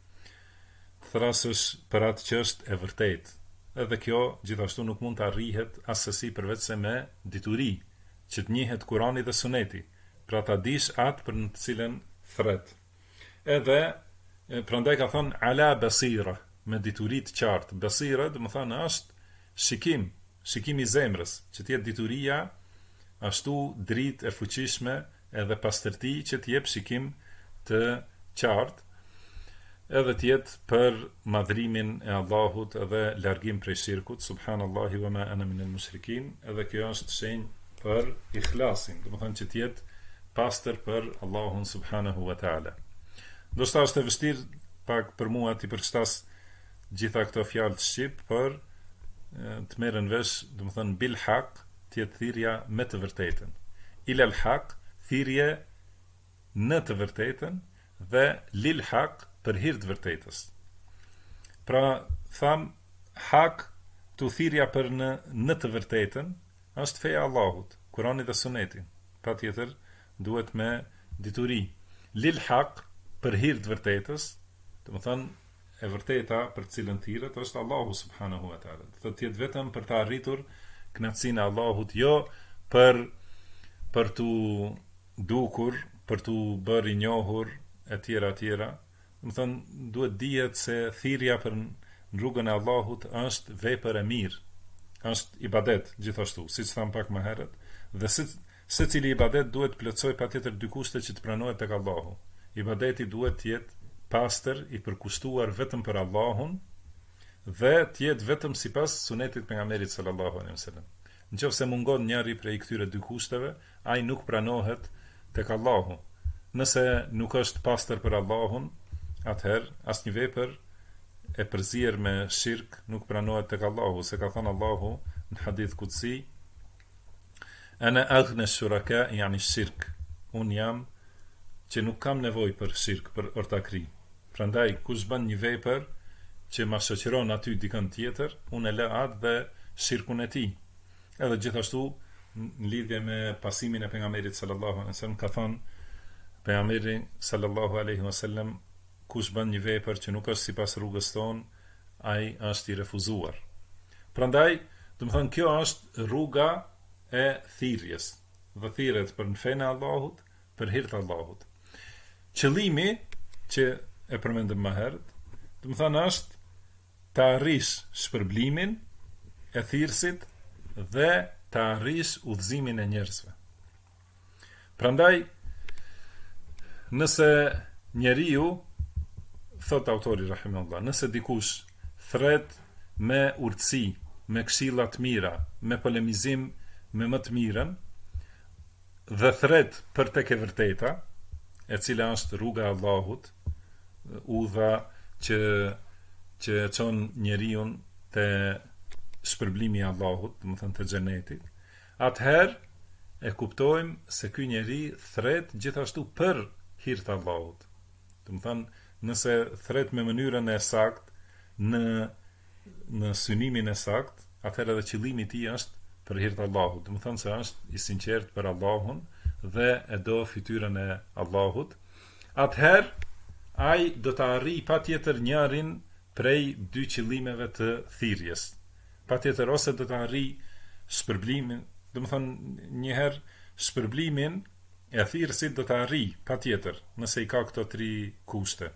[SPEAKER 1] Thrasësh për atë që është e vërtetë. Edhe kjo gjithashtu nuk mund të arrihet asesi përveç se me dituri, që të njihet Kurani dhe Suneti, pra ta dish atë për në të cilën thret. Edhe prandaj ka thonë ala basira, me dituri të qartë. Basira do të thonë është shikim i zemrës, që të jetë dituria ashtu dritë e fuqishme edhe pastërti që të jep shikim të qartë, edhe të jetë për madhrimin e Allahut edhe largim prej shirkut, subhanallahi wa ma ana min al-mushrikin, edhe kjo është shenjë për ikhlasin, do të thonë që të jetë pastër për Allahun subhanahu wa taala. Do të është e vështirë pak për mua të përshtas gjitha këto fjalë të shqip, për të merren vesh, do të thonë bil haq, të jetë thirrja me të vërtetën. Ila al haq, thirrje në të vërtetën, dhe lil haq, për hir të vërtetës. Pra tham haq, tu thirrja për në të vërtetën është feja e Allahut, Kurani dhe Suneti. Patjetër duhet me dituri. Lil haq, për hir të vërtetës, do të thonë e vërteta për cilën thirret është Allahu subhanahu wa taala. Do të jetë vetëm për të arritur kënaqësinë e Allahut, jo për tu dukur, për tu bërë i njohur etj. Do të thonë duhet dihet se thirrja për në rrugën e Allahut është vepër e mirë, është ibadet gjithashtu, siç tham pak më herët, dhe secili ibadet duhet plotësoj patjetër dy kushte që të pranohet tek Allahu. Ibadeti duhet të jetë pastër, i përkushtuar vetëm për Allahun dhe të jetë vetëm sipas sunetit pejgamberit sallallahu alaihi wasallam. Nëse mungon njëri prej këtyre dy kushteve, ai nuk pranohet tek Allahu. Nëse nuk është pastër për Allahun, atëherë asnjë vepër e përzier me shirk nuk pranohet tek Allahu, se ka thënë Allahu në hadith kutsi, ana aghna shuraka yani shirk, un jam që nuk kam nevojë për shirk, për ortakri. Prandaj kush bën një vepër që ma shoqëron aty dikën tjetër, unë e lë atë dhe shirkun e tij. Edhe gjithashtu në lidhje me pasimin e pejgamberit sallallahu alaihi wasallam, ka thënë pejgamberi sallallahu alaihi wasallam, kush bën një vepër që nuk është sipas rrugës tonë, ai është i refuzuar. Prandaj, do të thonë kjo është rruga e thirrjes. Dhe thirret për në fenë e Allahut, për hir të Allahut. Qëllimi që e përmendëm më herët, do të thonë është të arrish shpërblimin e thirrësit dhe të arrish udhëzimin e njerëzve. Prandaj, nëse njeriu, thot autori rahimahullah, nëse dikush thret me urtësi, me këshilla të mira, me polemizim me më të mirën, dhe thret për tek e vërteta, e cila është rruga e Allahut, udha që çon njeriu te shpërblimi i Allahut, do të thënë te xheneti, atëherë e kuptojmë se ky njeri thret gjithashtu për hir të Allahut. Do të thënë, nëse thret me mënyrën e saktë, në synimin e saktë, atëherë edhe qëllimi i tij është për hir të Allahut. Do të thënë se është i sinqert për Allahun dhe e do fytyrën e Allahut. Atëherë ai do të arrijë patjetër njërin prej dy qëllimeve të thirrjes. Patjetër ose do të arrijë shpërblimin, do të thënë njëherë shpërblimin e thirrësit do të arrijë patjetër, nëse i ka këto 3 kushte.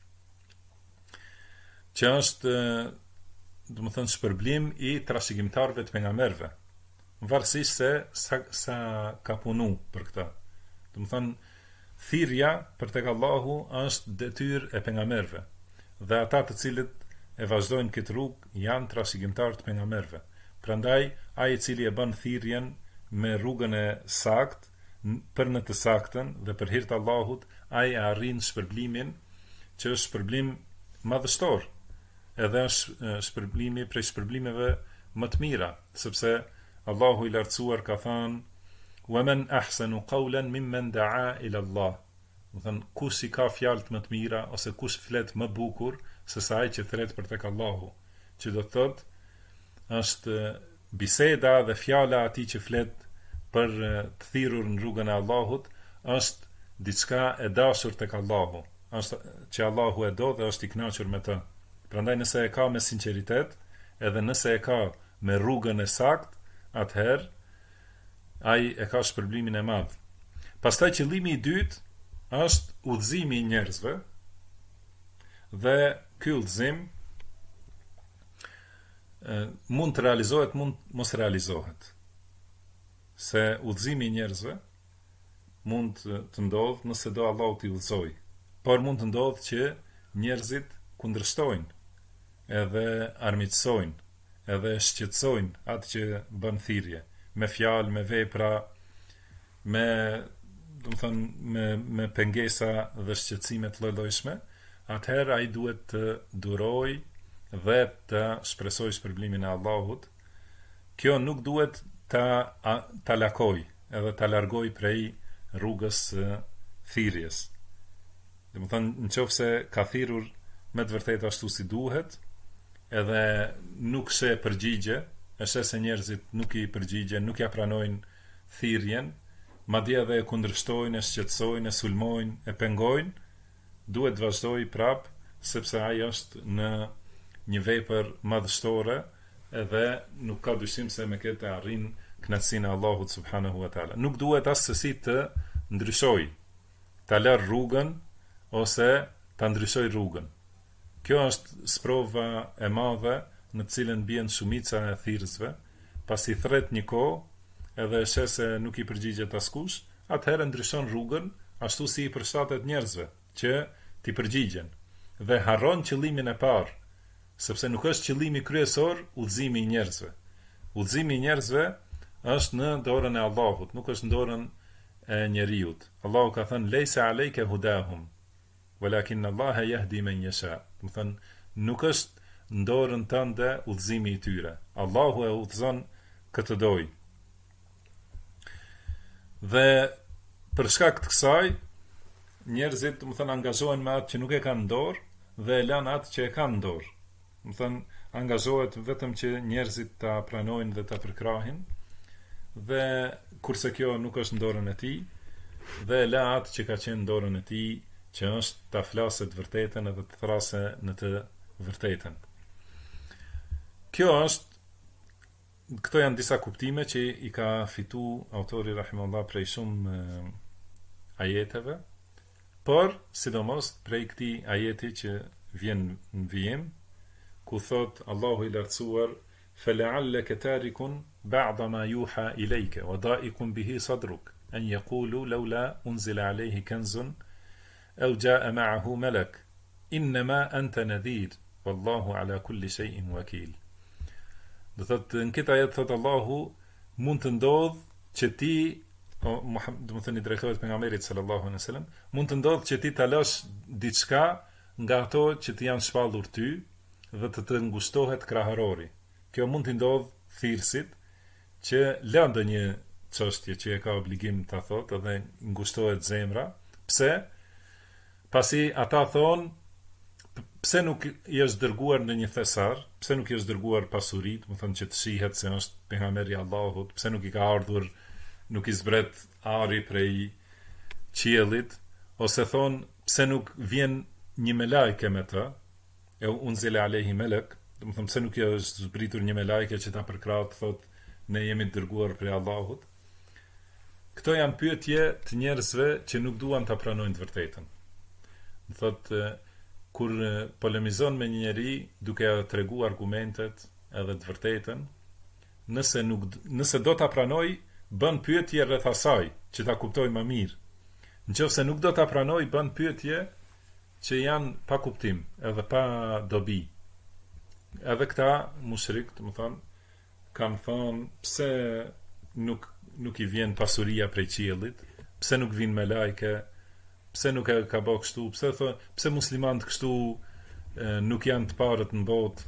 [SPEAKER 1] Që është, do të thënë, shpërblim i trashëgimtarëve të pejgamberëve, varësisht se sa ka punu për këtë. Do të thënë, thirrja për tek Allahu është detyrë e pejgamberëve, dhe ata të cilët e vazhdojnë këtë rrugë janë trashëgimtarë të pejgamberëve. Prandaj, ai i cili e bën thirrjen me rrugën e saktë, për në të saktën dhe për hir të Allahut, ai e arrin shpërblimin që është shpërblim madhështor, edhe është shpërblimi prej shpërblimeve më të mira, sepse Allahu i lartësuar ka thënë: "Wa man ahsanu qawlan mimman da'a ila Allah." Do thënë, kush i ka fjalë më të mira ose kush flet më bukur se sa ai që thret për tek Allahu, që do të thotë është biseda dhe fjala e atij që flet për të thirrur në rrugën e Allahut është diçka e dashur tek Allahu, është që Allahu e do dhe është i kënaqur me të. Prandaj nëse e ka me sinqeritet, edhe nëse e ka me rrugën e saktë, atëherë ai e ka shpërblimin e madh. Pastaj qëllimi i dytë është udhëzimi i njerëzve, dhe ky udhëzim mund të realizohet, mund mos realizohet. Se udhëzimi i njerëzve mund të ndodhë nëse do Allahu t'i udhëzoj, por mund të ndodhë që njerëzit kundërshtojnë, edhe armiqsojnë, edhe shqetësojnë atë që bën thirrje, me fjalë, me vepra, me pengesa dhe shqetësime të lloj-llojshme. Atëherë ai duhet të duroj dhe të shpresoj shpërblimin e Allahut. Kjo nuk duhet ta lakoj edhe ta largoj prej rrugës thirrjes. Dhe më thënë, në qofë se ka thirrur me të vërtet ashtu si duhet, edhe nuk sheh përgjigje, e sheh se njerëzit nuk i përgjigjen, nuk ja pranojnë thirrjen, madje edhe e kundërshtojnë, e shqetësojnë, e sulmojnë, e pengojnë, duhet të vazhdoj prap, sepse ai është në një vepër madhështore, edhe nuk ka dyshim se me këtë arrin kënaqësinë e Allahut subhanahu wa taala. Nuk duhet as sesi të ndryshoj, ta larë rrugën ose ta ndryshoj rrugën. Kjo është sprova e madhe në të cilën bien shumica e thirrësve, pasi thret një kohë, edhe e sheh se nuk i përgjigjet askush, atëherë ndryshon rrugën ashtu si i përshtatet njerëzve që t'i përgjigjen, dhe harron qëllimin e parë, sepse nuk është qëllimi kryesor udhëzimi i njerëzve. Udhëzimi i njerëzve është në dorën e Allahut, nuk është në dorën e njeriut. Allahu ka thënë: "Lejsa alejke hudahum, walakin Allaha yahdi man yasha." Do të thënë, nuk është në dorën tënde udhëzimi i tyre. Allahu e udhëzon këtë doj. Dhe për shkak të kësaj, njerëzit, do të thënë, angazhohen me atë që nuk e kanë në dorë dhe e lanë atë që e kanë në dorë. Do të thënë, angazhohet vetëm që njerëzit ta pranojnë dhe ta përkrahin, dhe kurse kjo nuk është në dorën e tij, dhe la atë që ka qenë në dorën e tij, që është ta flasë të vërtetën edhe të thrasë në të vërtetën. Këto janë disa kuptime që i ka fitu autori rahimahullah prej shumë ajeteve, por sidomos prej këtij ajeti që vjen në vijim, ku thot Allahu i lartësuar فَلَعَلَّكَ تَارِكٌ بَعْضَ مَا يُوحَى إِلَيْكَ وَضَائِقٌ بِهِ صَدْرُكَ أَنْ يَقُولُوا لَوْلَا أُنْزِلَ عَلَيْهِ كَنْزٌ أَوْ جَاءَ مَعَهُ مَلَكٌ إِنَّمَا أَنْتَ نَذِيرٌ وَاللَّهُ عَلَى كُلِّ شَيْءٍ وَكِيلٌ. Do thot në këtë ajet thot Allahu mund të ndodh që ti do të thënë i drejtohet pejgamberit sallallahu alaihi wasallam, mund të ndodh që ti ta lësh diçka nga ato që të janë shpallur ty dhe të ngushtohet krahërori. Kjo mund të ndodh thirrsit që lë ndonjë çështje që e ka obligim ta thotë dhe ngushtohet zemra. Pse? Pasi ata thonë pse nuk i është dërguar në një thesar, pse nuk i është dërguar pasurit, më thënë që të shihet se është pejgamberi Allahut, pse nuk i ka ardhur, nuk i zbret ari prej qiellit, ose thonë pse nuk vjen një melajke me të, e unzile alehi melek, do të thënë pse nuk i është zbritur një melajke që ta përkrahë thotë ne jemi të dërguar prej Allahut. Këto janë pyetje të njerëzve që nuk duan ta pranojnë të vërtetën. Thotë kur polemizon me një njeri duke tregu argumentet edhe të vërtetën, nëse do ta pranoj, bën pyetje rreth asaj që ta kuptoj më mirë. Nëse nuk do ta pranoj, bën pyetje që janë pa kuptim, edhe pa dobi. Edhe këta mushrik, do të thonë, kanë thonë pse nuk i vjen pasuria prej qiellit, pse nuk vijnë me lajke, pse nuk e ka bërë kështu, pse muslimanët kështu nuk janë të parët në botë,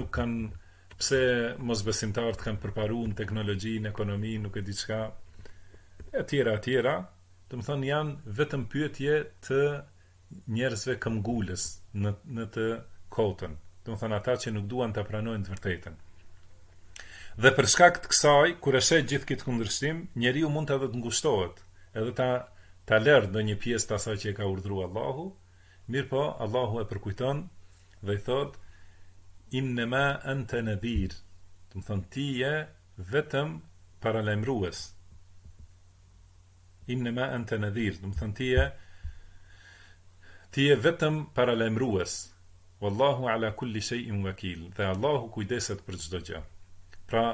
[SPEAKER 1] pse mosbesimtarët kanë përparuar në teknologji, në ekonomi, nuk e di çka, e tjera, do të thonë janë vetëm pyetje të njerëzve këmbgulës në të kotën, do të thonë ata që nuk duan ta pranojnë të vërtetën. Dhe për shkak të kësaj, kur e sheh gjithë këtë kundërshtim, njeriu mund edhe të ngushtohet, edhe ta lërë në një pjesë të asaj që e ka urdhëruar Allahu, mirë po, Allahu e përkujton dhe i thot, innema anta nadhir, do të thonë ti je vetëm paralajmërues. Innema anta nadhir, do të thonë ti je vetëm paralajmërues. Wallahu ala kulli shay'in wakil, dhe Allahu kujdeset për çdo gjë. Pra,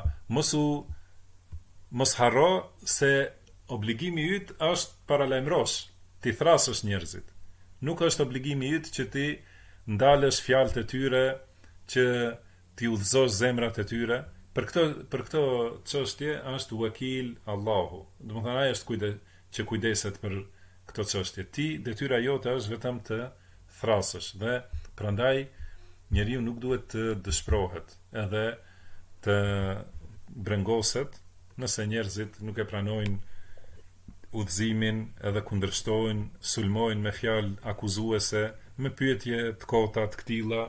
[SPEAKER 1] mos harro se obligimi yt është paralajmërosh, ti thrasësh njerëzit. Nuk është obligimi yt që ti ndalësh fjalët e tyre, që ti udhëzosh zemrat e tyre. Për këto çështje është wakil Allahu. Do të thonë ai është që kujdeset për këto çështje. Ti detyra jote është vetëm të thrasësh dhe prandaj njeriu nuk duhet të dëshpërohet edhe të brengoset nëse njerëzit nuk e pranojnë udhëzimin edhe kundërshtojnë, sulmojnë me fjalë akuzuese, me pyetje të kota të këtilla.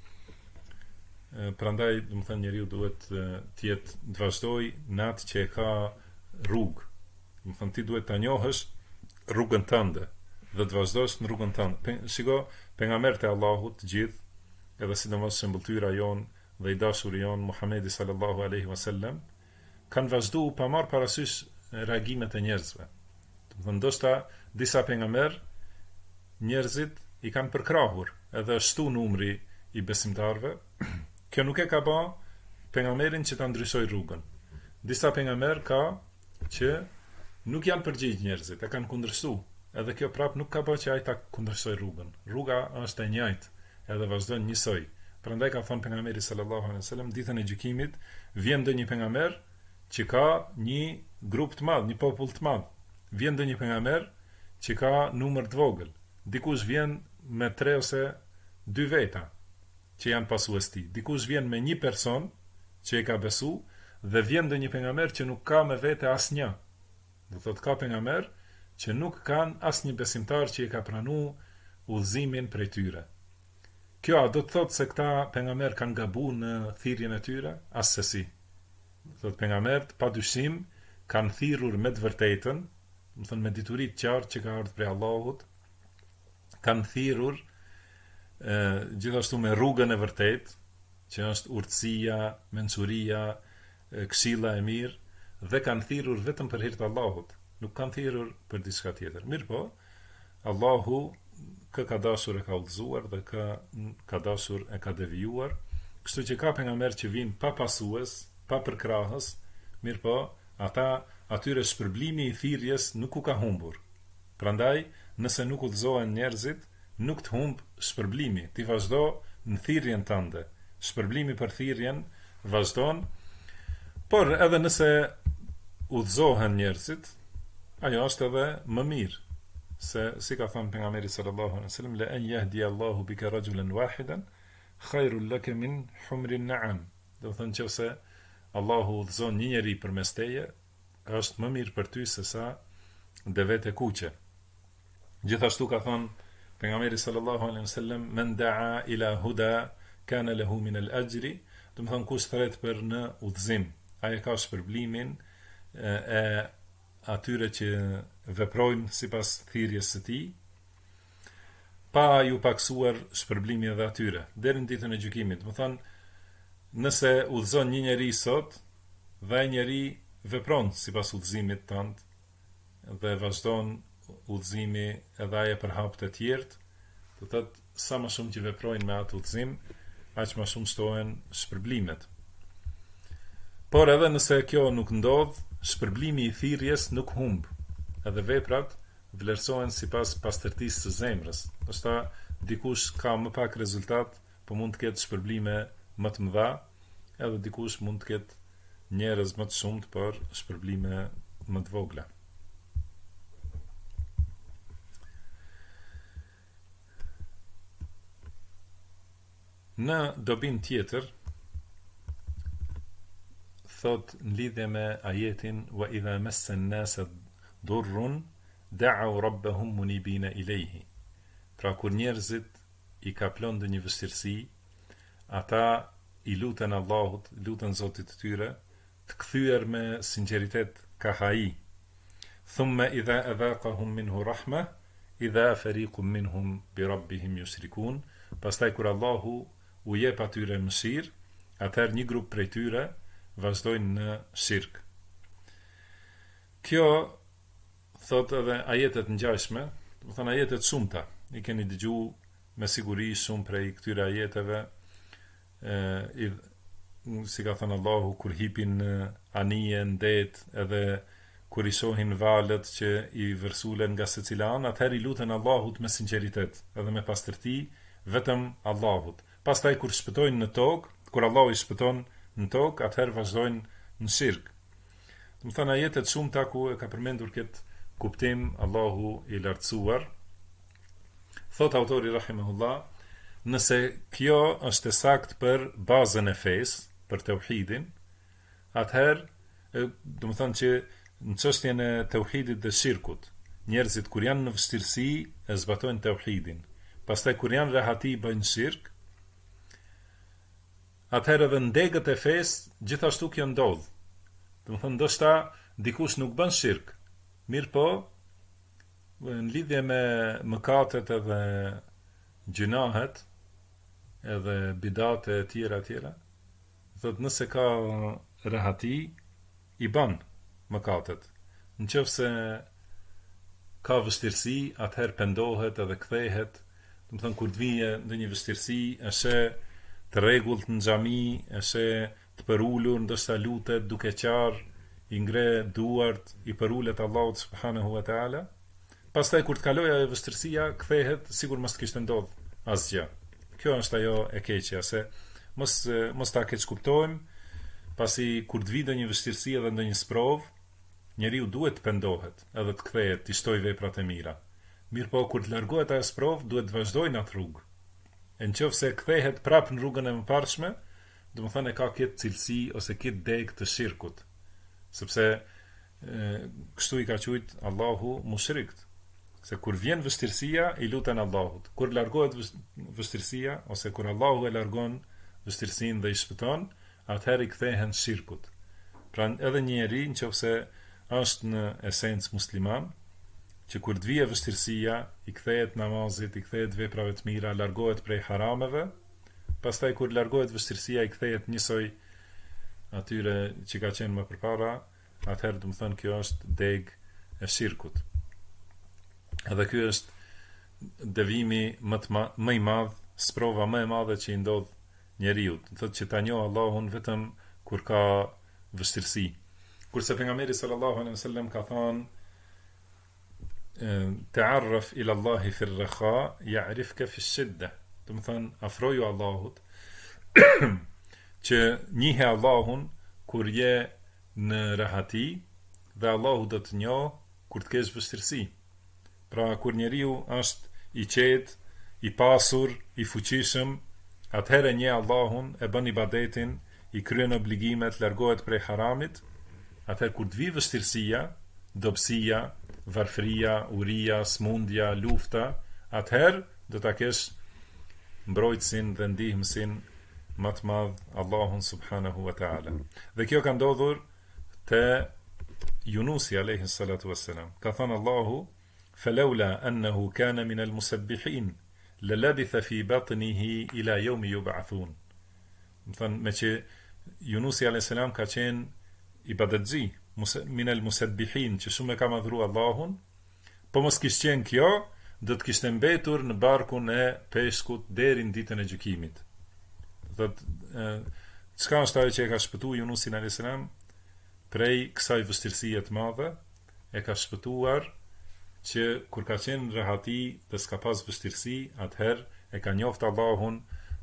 [SPEAKER 1] Prandaj, do të thënë, njeriu duhet të vazhdoj në atë që e ka rrugë. Do të thënë, ti duhet ta njohësh rrugën tënde dhe të vazhdosh në rrugën tënde. Shiko, pejgamberët e Allahut të gjithë, edhe sidomos shembulltyra jon dhe i dashuri jon Muhamedi sallallahu alaihi wasallam, kanë vazhduar pa marrë parasysh reagimet e njerëzve. Ndoshta disa pejgamber njerëzit i kanë përkrahur, edhe shtu numri i besimtarve. Kjo nuk e ka bë pejgamberin që ta ndryshoj rrugën. Disa pejgamber ka që nuk janë përgjigj njerëzit, e kanë kundërshtuar. Edhe kjo prap nuk ka bë që ai ta kundërshtoj rrugën. Rruga është e njëjtë, edhe vazhdon njësoj. Prandaj ka thënë pejgamberi sallallahu alaihi wasallam, ditën e gjykimit vjen ndonjë pejgamber që ka një grup të madh, një popull të madh. Vjen ndonjë pejgamber që ka numër të vogël. Dikush vjen me 3 ose 2 veta që janë pasues tij. Dikush vjen me 1 person që e ka besu dhe vjen ndonjë pejgamber që nuk ka me vete asnjë. Do thotë ka pejgamber që nuk kanë asnjë besimtar që i ka pranuar udhëzimin prej tyre. Kjo a do të thotë se këta pejgamber kanë gabuar në thirrjen e tyre? Asesi. Do thotë pejgambert padyshim kanë thirrur me të vërtetën, do thonë me dituri të qartë që ka ardhur prej Allahut, kanë thirrur gjithashtu me rrugën e vërtetë, që është urtësia, mençuria, këshilla e mirë, dhe kanë thirrur vetëm për hir të Allahut. nuk kanë thirrur për diçka tjetër. Mirë po, Allahu kë ka dashur e ka udhëzuar dhe ka dashur e ka devijuar, kështu që ka pejgamber që vinë pa pasues, pa përkrahës, mirë po, atyre shpërblimi i thirrjes nuk u ka humbur. Prandaj, nëse nuk udhëzohen njerëzit, nuk të humb shpërblimi, ti vazhdo në thirrjen tënde. Shpërblimi për thirrjen vazhdon, por edhe nëse udhëzohen njerëzit, ajo është edhe më mirë. Se si ka thënë pejgamberi sallallahu alaihi wasallam, la an yahdi Allahu bika rajulan wahidan khairul laka min humrin na'am. Do të thënë nëse Allahu udhëzon një njeri përmes teje, është më mirë për ty se sa devete kuqe. Gjithashtu ka thënë pejgamberi sallallahu alaihi wasallam, men da'a ila huda kana lahu min al-ajri, do të thënë kush thret për në udhëzim, ai ka shpërblimin e atyre që veprojnë sipas thirrjes së tij, pa ju paksuar shpërblimi edhe atyre deri në ditën e gjykimit. Do të thënë, nëse udhëzon një njeri sot, dhe ai njeri vepron sipas udhëzimit tënd dhe vazhdon udhëzimi edhe ai e përhap të tjerët, do të thotë sa më shumë që veprojnë me atë udhëzim, aq më shumë shtohen shpërblimet. Por edhe nëse kjo nuk ndodh, shpërblimi i thirrjes nuk humb. Edhe veprat vlerësohen sipas pastërtisë së zemrës. Ndoshta dikush ka më pak rezultat, po mund të ketë shpërblime më të mëdha, edhe dikush mund të ketë njerëz më të shumtë për shpërblime më të vogla. Në dobin tjetër, thot në lidhje me ajetin wa idha massa an-nasa durrun da'u rabbahum munibina ilayhi. Pra kur njerëzit i kaplon ndonjë vështirësi, ata i luten Allahut, luten Zotit të tyre, të kthyer me sinqeritet kahai. Thumma idha adhaqahum minhu rahma idha fariqun minhum bi rabbihim yushrikun. Pastaj kur Allahu u jep atyre mëshirë, atëherë një grup prej tyre vazhdojnë në shirk. Kjo thot edhe ajetet ngjashme, do të thënë ajetet shumëta. I keni dëgjuar me siguri shumë prej këtyre ajeteve, si ka thënë Allahu kur hipin anije në det, edhe kur i shohin valët që i vërsulen nga secila anë, atëherë i luten Allahut me sinqeritet, edhe me pastërti, vetëm Allahut. Pastaj kur shpëtojnë në tokë, kur Allahu i shpëton në tokë, atëherë vazhdojnë në shirk. Do të thënë ajetet shumëta ku e ka përmendur këtë kuptim Allahu i lartësuar. Thot autori rahimahullah, nëse kjo është e saktë për bazën e fesë, për tauhidin, atëherë, do të thënë që në çështjen e tauhidit dhe shirkut, njerëzit kur janë në vështirësi e zbatojnë tauhidin. Pastaj kur janë rehati bëjnë shirk, atëherë edhe ndegët e fesë gjithashtu kjo ndodh. Do të thënë ndoshta dikush nuk bën shirk, mirë po, në lidhje me mëkatet edhe gjunahet, edhe bidate e tjera, thotë nëse ka rehati, i bën mëkatet. Nëse ka vështirësi, atëherë pendohet edhe kthehet. Do të thënë kur të vije ndonjë vështirësi, është të rregullt në xhami, është të përulur, ndoshta lutet duke qarë, i ngre duart, i përulet Allahut subhanahu wa taala. Pastaj kur të kalojë ajo vështirësia, kthehet sikur mos kishte ndodhur asgjë. Kjo është ajo e keqja, se mos ta keq kuptojmë, pasi kur të vijë një vështirësi edhe ndonjë sprov, njeriu duhet të pendohet, edhe të kthehet, të shtoj veprat e mira. Mirë po, kur të largohet ajo sprov, duhet të vazhdojë në atë rrugë. E nëse kthehet prapë në rrugën e mëparshme, do të thënë e ka këtë cilësi ose këtë deg të shirkut. Sepse kështu i ka quajtur Allahu mushrikt. Se kur vjen vështirësia, i luten Allahut. Kur largohet vështirësia, ose kur Allahu e largon vështirësinë dhe i shpëton, atëherë i kthehen shirkut. Pra edhe një njeri nëse është në esencë musliman, që kur të vije vështirësia, i kthehet namazit, i kthehet veprave të mira, largohet prej harameve, pastaj kur largohet vështirësia, i kthehet njësoj atyre që ka qenë më përpara, atëherë do të thënë kjo është deg e shirkut. Edhe ky është devimi më i madh, sprova më e madhe që i ndodh njeriu. Thotë që ta njohë Allahun vetëm kur ka vështirësi. Kurse pejgamberi sallallahu alaihi wasallam ka thënë ta'arraf ila Allahi fi ar-rakha ya'rifka fi ash-shidda. Do të thënë afroju Allahut që njihe Allahun kur je në rahati dhe Allahu do të njohë kur të kesh vështirësi. Pra kur njeriu është i qetë, i pasur, i fuqishëm, atëherë njeh Allahun, e bën ibadetin, i kryen obligimet, largohet prej haramit. Atëherë kur të vi vështirësia, dobësia, varfëria, uria, smundja, lufta, atëherë do ta kesh mbrojtësin dhe ndihmësin më të madh Allahun subhanahu wa ta'ala. Dhe kjo ka ndodhur te Yunusi alayhi salatu wassalam. Ka thënë Allahu: "Falawla annahu kana min al-musabbihin, lalabitha fi batnihi ila yawmi yub'athun." Do thënë me që Yunusi alayhi salam ka qenë ibadetxhi, min al-musabbihin, që shumë e ka madhru Allahun, po mos kishte qenë kjo, do të kishte mbetur në barkun e peshkut deri në ditën e gjykimit. Çka është ajo që e ka shpëtuar Yunusin alayhis salam prej kësaj vështirësie të madhe? E ka shpëtuar që kur ka qenë në rahati dhe s'ka pas vështirësi, atëherë e ka njoftë Allahun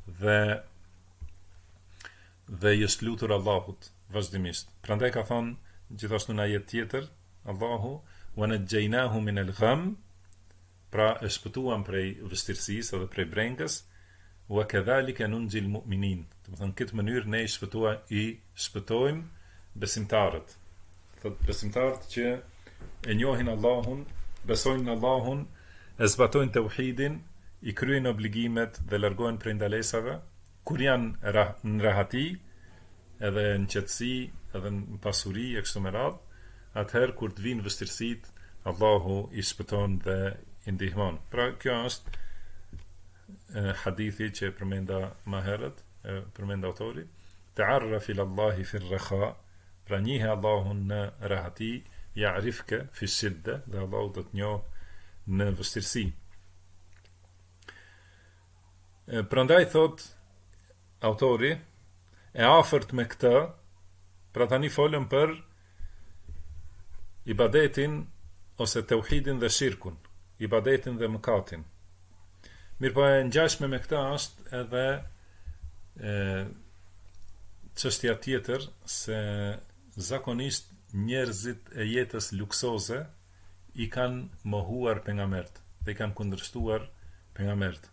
[SPEAKER 1] dhe i është lutur Allahut vazhdimisht. Prandaj ka thënë gjithashtu në ajet tjetër Allahu: "Wa najjaynahu min al-gham", pra e shpëtuam prej vështirësisë edhe prej brengës. "Wa kadhalika nunjil mu'minin", do të thonë këtë mënyrë ne i shpëtojmë besimtarët. Thotë besimtarët që e njohin Allahun, besojnë në Allahun, e zbatojnë tauhidin, i kryejnë obligimet dhe largohen prej ndalesave, kur janë në rahati, edhe në qetësi, edhe në pasuri e kështu me radhë, atëherë kur të vinë vështirësitë, Allahu i shpëton dhe i ndihmon. Pra kjo është hadithi që përmenda më herët, përmenda autori: "Ta'arraf ila Allahi fi ar-rakha", pra njihe Allahun në rahati, ya'rifka fi shidda, dhe Allahu do të njohë në vështirësi. Prandaj thot autori, e afërt me këtë, pra tani folëm për ibadetin ose tauhidin dhe shirkun, ibadetin dhe mëkatin. Mirëpo e ngjashme me këtë është edhe çështja tjetër, se zakonisht njerëzit e jetës luksoze i kanë mohuar pejgambert, dhe i kanë kundërshtuar pejgambert.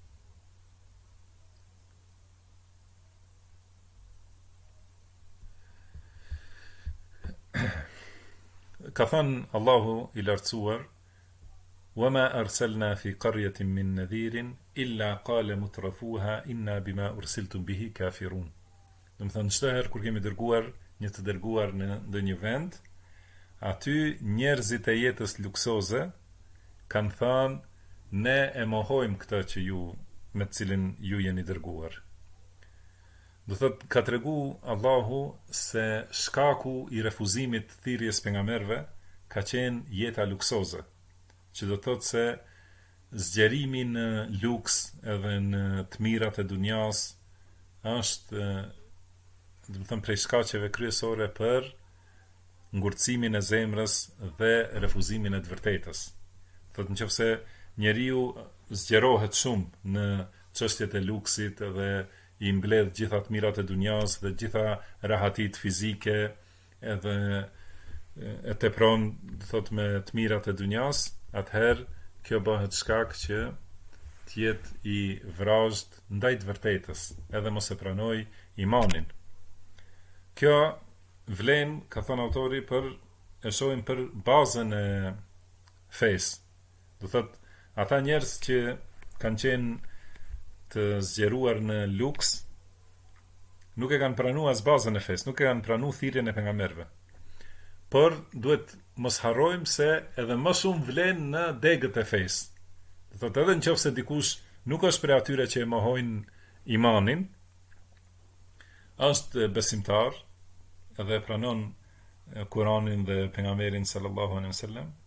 [SPEAKER 1] Ka thënë Allahu i lartësuar: "Wama arsalna fi qaryatin min nadhirin illa qala mutrafuha inna bima ursiltum bihi kafirun." Do të thënë çdo herë kur kemi dërguar një të dërguar në ndonjë vend, aty njerëzit e jetës luksoze kanë thënë: "Ne e mohojmë këtë që me të cilin ju jeni dërguar." Do thotë ka tregu Allahu se shkaku i refuzimit të thirrjes pejgamberëve ka qenë jeta luksoze, që do thotë se zgjerimi në luks edhe në të mirat e dunjas është, do të them, prej shkaqeve kryesore për ngurtësimin e zemrës dhe refuzimin e të vërtetës. Thotë nëse njeriu zgjerohet shumë në çështjet e luksit dhe i mbledh gjitha të mirat e dunjas dhe gjitha rahatit fizike edhe e tepron, thot, me të mirat e dunjas, atëherë kjo bëhet shkak që t'jetë i vrazhd ndaj të vërtetës, edhe mos e pranoj imanin. Kjo vlen, ka thënë autori, e shohim për bazën e fesë. Do thot, ata njerëz që kanë qenë të zgjeruar në luks, nuk e kanë pranuar as bazën e fesë, nuk e kanë pranuar thirrjen e pejgamberëve. Por duhet mos harrojmë se edhe më shumë vlen në degët e fesë. Do thotë edhe nëse dikush nuk është prej atyre që e mohojnë imanin, është besimtar edhe pranon Kur'anin dhe pejgamberin sallallahu alaihi wasallam,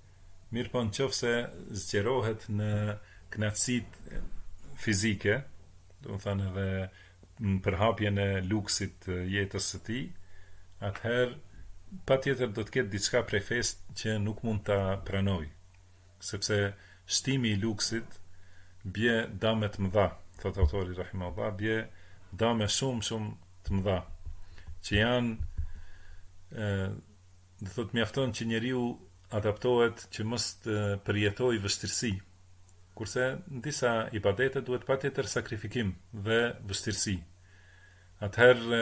[SPEAKER 1] Mirë po nëse zgjerohet në kënaqësitë fizike, do të thënë edhe në përhapjen e luksit të jetës së tij, atëherë patjetër do të ketë diçka prej fesë që nuk mund ta pranoj, sepse shtimi i luksit bie dame të mëdha, thot autori rahimahullah, bie dame shumë të mëdha, që janë do thot mjafton që njeriu adaptohet që mos të përjetoj vështirësi, kurse në disa ibadete duhet patjetër sakrifikim dhe vështirësi. Atëherë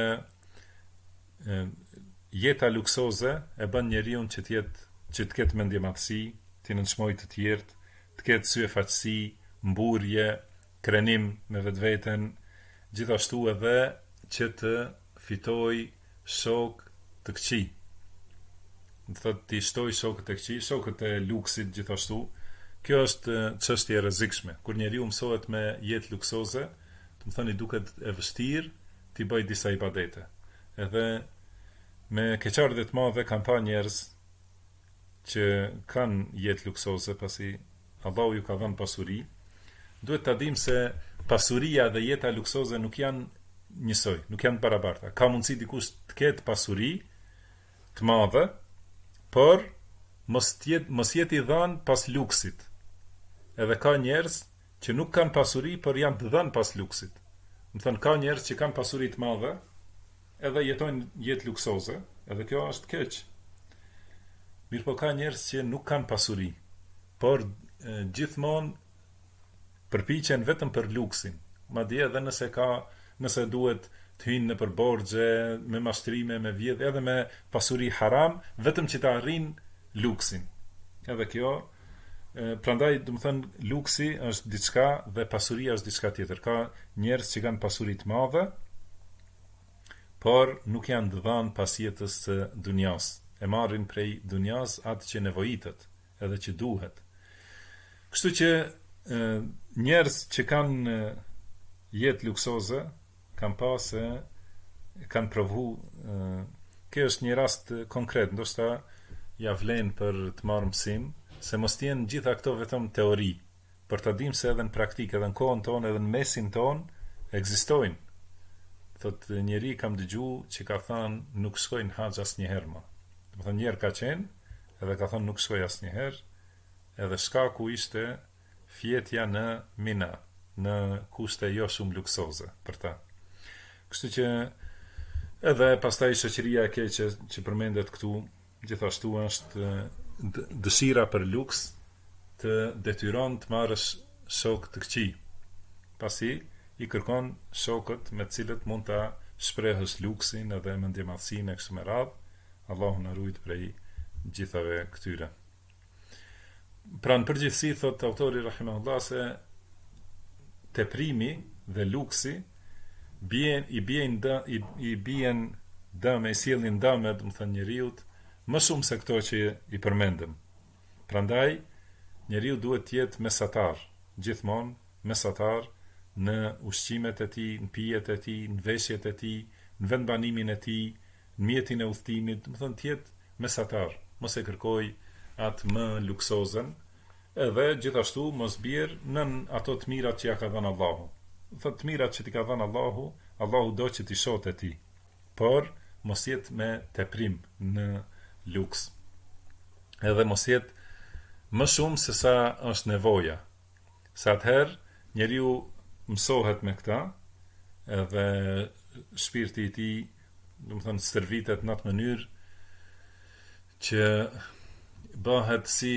[SPEAKER 1] jeta luksoze e bën njeriu që të ketë mendjematësi, të nënçmojë të tjerët, të ketë syefaqësi, mburje, krenim me vetveten, gjithashtu edhe që të fitoj shok të këqij. Do thotë të shtoj shokët e këqij, shokët e luksit gjithashtu. Kjo është çështje e rrezikshme. Kur njeriu mësohet me jetë luksoze, do të thoni duket e vështirë të bëj disa ibadete. Edhe me keqardhje të madhe kanë pa njerëz që kanë jetë luksoze pasi Allahu ju ka dhënë pasuri. Duhet ta dimë se pasuria dhe jeta luksoze nuk janë njësoj, nuk janë barabarta. Ka mundësi dikush të ketë pasuri të madhe, por mos jetë i dhënë pas luksit. Edhe ka njerëz që nuk kanë pasuri, por janë të dhënë pas luksit. Më thënë, ka njerëz që kanë pasuri të madhe, edhe jetojnë jetë luksoze, edhe kjo është keq. Mirë po ka njerëz që nuk kanë pasuri, por gjithmonë përpiqen vetëm për luksin. Madje edhe nëse duhet të hyjnë në përborxhe, me mashtrime, me vjedhje, edhe me pasuri haram, vetëm që ta arrijnë luksin. Edhe kjo, prandaj do të thënë luksi është diçka dhe pasuria është diçka tjetër. Ka njerëz që kanë pasuri të mëdha, por nuk janë të dhënë pas jetës së dunjas. E marrin prej dunjas atë që nevojitet, edhe që duhet. Kështu që njerëz që kanë jetë luksoze kanë pasë, kanë provu, kjo është një rast konkret, ndoshta ja vlen për të marrë mësim, se mos t'jenë gjitha këto vetëm teori, për të dim se edhe në praktikë, edhe në kohën tonë, edhe në mesin tonë ekzistojnë. Thot njeri kam dëgju që ka thënë nuk shkoj në haxh asnjëherë më. Do të thonë njerë ka qenë, edhe ka thënë nuk shkoj asnjëherë, edhe shkaku ishte fjetja në Mina, në kushte jo shumë luksoze për ta. Kështu që edhe pastaj shoqëria e keqe që përmendet këtu, gjithashtu është dëshira për luks të detyron të marrësh shok të këqij. Pasi i kërkon shokët me të cilët mund ta shprehësh luksin edhe mendjematësinë e kështu me radhë. Allahu na ruaj prej gjithave këtyre. Pra në përgjithësi thot autori rahimahullah se teprimi dhe luksi i bien dëm, i sjellin dëm, do të thënë njeriu më shumë se këto që i përmendëm. Prandaj njeriu duhet të jetë mesatar, gjithmonë mesatar në ushqimet e tij, në pijet e tij, në veshjet e tij, në vendbanimin e tij, në mjetin e udhëtimit, do të thënë të jetë mesatar, mos e kërkoj atë më luksozen, edhe gjithashtu mos bjerë nën ato të mirat që ja ka dhënë Allahu. Thot të mirat që ti ka dhënë Allahu, Allahu do që ti shohë te ti, por mos jetë me teprim në luks. Edhe mos jetë më shumë se sa është nevoja. Sa atëherë njeriu mësohet me këta, edhe shpirti i tij, do të thënë, stërvitet në atë mënyrë që bëhet si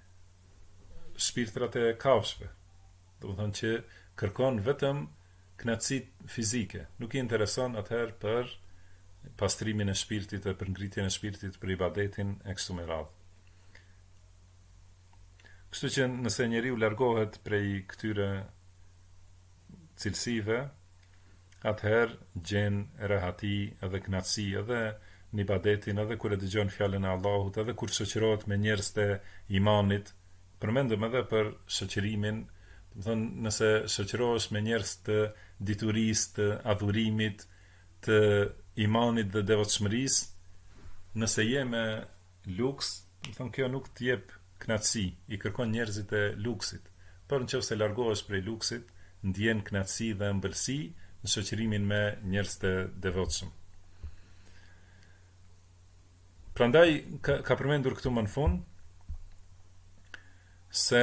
[SPEAKER 1] shpirtrat e kafshëve. Do të thënë që kërkon vetëm kënaqësi fizike, nuk i intereson atëherë për pastrimin e shpirtit e për ngritjen e shpirtit, për ibadetin e kështu me radhë. Kështu që nëse njeriu largohet prej këtyre cilësive, atëherë gjen rehati edhe kënaqësi edhe në ibadetin, edhe kur e dëgjon fjalën e Allahut, edhe kur shoqërohet me njerëz të imanit. Përmendëm edhe për shoqërimin, do të thënë nëse shoqërohesh me njerëz të diturisë, të adhurimit, të imanit dhe devotshmërisë, nëse je me luks, do të thënë kjo nuk të jep knatësi, i kërkon njerëzit e luksit. Por nëse largohesh prej luksit, ndjen knatësi dhe ëmbëlsi në shoqërimin me njerëz të devotshëm. Prandaj ka përmendur këtu më në fund se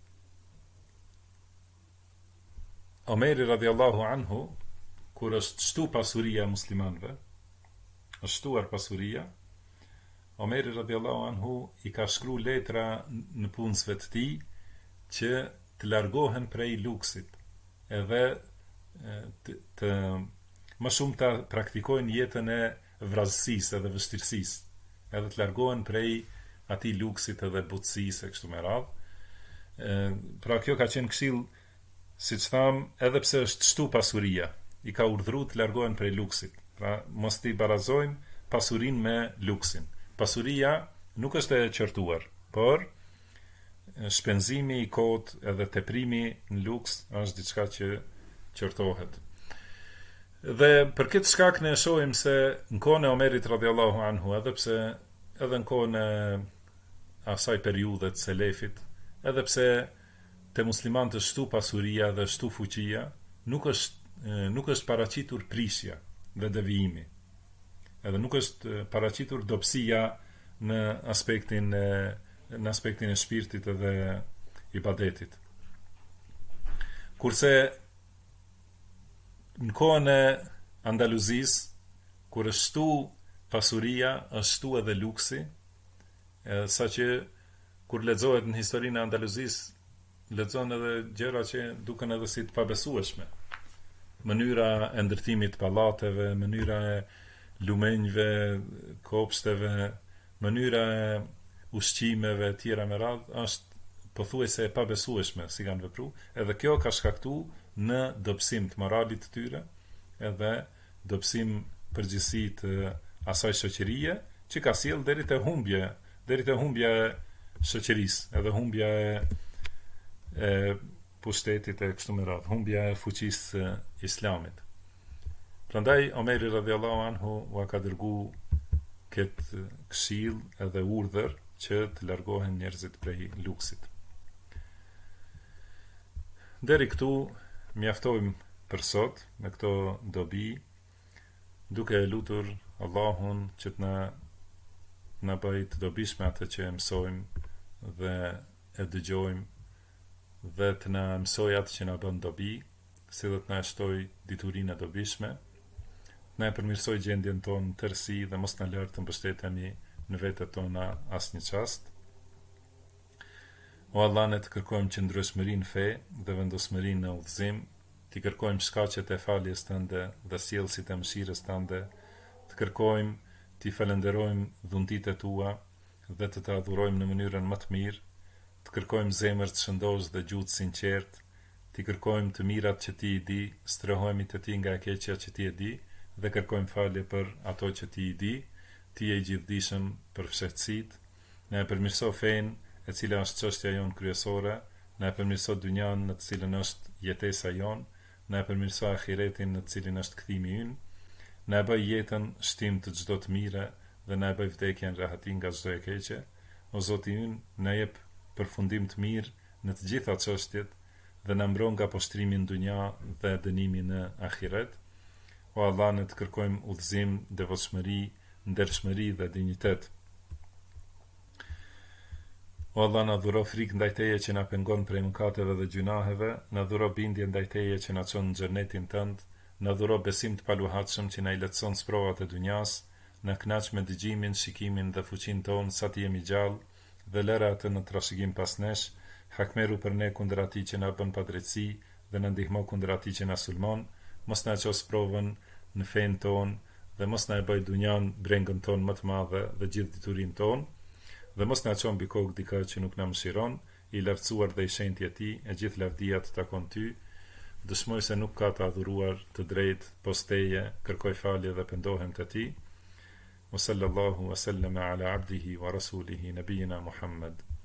[SPEAKER 1] Omeri radhiyallahu anhu, kur është shtu pasuria e muslimanëve, është shtuar pasuria, Omeri radhiyallahu anhu i ka shkruar letra në punësve të tij që të largohen prej luksit, edhe të më shumë të praktikojnë jetën e vrasësisë edhe vështirësisë, edhe të largohen prej atij luksit edhe butësisë e kështu me radhë. Pra kjo ka qenë këshill, siç tham, edhe pse është shtu pasuria, i ka urdhëruar të largohen prej luksit. Pra mos t'i barazojmë pasurinë me luksin. Pasuria nuk është e qortuar, por shpenzimi i kohët edhe teprimi në luks është diçka që qortohet. Dhe për këtë shkak ne shohim se në kohën e Omerit radhiyallahu anhu, edhe pse edhe në kohën e asaj periudhe të selefit, edhe pse te muslimanët është shtu pasuria dhe shtu fuqia, nuk është paraqitur prishja dhe devijimi. Edhe nuk është paraqitur dobësia në aspektin e shpirtit edhe ibadetit. Kurse në kohën e Andaluzis, kur është shtu pasuria, është shtu edhe luksi, saqë kur lexohet në historinë e Andaluzis, lexon edhe gjëra që duken edhe si të pabesueshme. Mënyra e ndërtimit të pallateve, mënyra e lumenjve, kopshteve, mënyra e ushqimeve tjera me radhë, është pothuajse e pabesueshme si kanë vepruar, edhe kjo ka shkaktuar në dobësim të moralit të tyre, edhe dobësim përgjithësi të asaj shoqërie që ka sjell deri te humbja e shoqërisë, edhe humbja e pushtetit e kështu me radhë, humbja e fuqisë islamit. Prandaj Omeri radhiyallahu anhu u ka dërguar këtë këshill edhe urdhër që të largohen njerëzit prej luksit. Deri këtu mjaftojmë për sot me këto dobi, duke lutur Allahun që të na bëjë të dobishme atë që mësojmë dhe e dëgjojmë, dhe të na mësoj atë që na bën dobi, si dhe të na shtoj diturinë e dobishme, të na përmirësoj gjendjen tonë në tërësi dhe mos na lërë të mbështetemi në vetët tona asnjë çast. O Allah, ne të kërkojmë qëndrueshmërinë në fe dhe vendosmërinë në udhëzim, të kërkojmë shkaqet e faljes tënde dhe sjellësit e mëshirës tënde, të kërkojmë të falenderojmë dhuntitë tua dhe të adhurojmë në mënyrën më të mirë, të kërkojmë zemër të shëndosh dhe gjuhë të sinqert, të kërkojmë të mirat që ti i di, strehohemi të ti nga e keqja që ti e di, dhe kërkojmë falje për ato që ti i di, ti e i gjithdijshëm për fshehtësitë, na e përmirëso fenë, e cila është çështja jonë kryesore, na e përmirëso dynjan në të cilën është jetesa jonë, na e përmirëso ahiretin në të cilin është kthimi ynë, na e bëj jetën shtim të çdo të mire dhe na e bëj vdekjen rahati nga çdo e keqe. O Zoti ynë, na jep përfundim të mirë në të gjitha çështjet dhe na mbron nga poshtrimi në dynja dhe dënimi në ahiret. O Allah, ne të kërkojmë udhëzim, devotshmëri, ndershmëri dhe dinjitet. O Allah, na dhuro frikë ndaj Teje që na pengon prej mëkateve dhe gjunaheve, na dhuro bindje ndaj Teje që na çon në xhenetin tënd, na dhuro besim të paluhatshëm që na i lehtëson sprovat e dunjas, na kënaq me dëgjimin, shikimin dhe fuqinë tonë sa të jemi gjallë, dhe lëre atë në trashëgim pas nesh, hakmeru për ne kundër atij që na bën padrejtësi dhe na ndihmo kundër atij që na sulmon, mos na ços provën në fenë tonë dhe mos na e bëj dunjan brengën tonë më të madhe dhe gjithë diturinë tonë, dhe mos na çon mbi kokë dikë që nuk na mëshiron, i lartësuar dhe i shenjtë i tij, e gjithë lavdia të takon ty. Dëshmoj se nuk ka të adhuruar të drejtë pos Teje, kërkoj falje dhe pendohem te ti. Wa sallallahu wa sallama ala abdihi wa rasulihi nabiyina Muhammad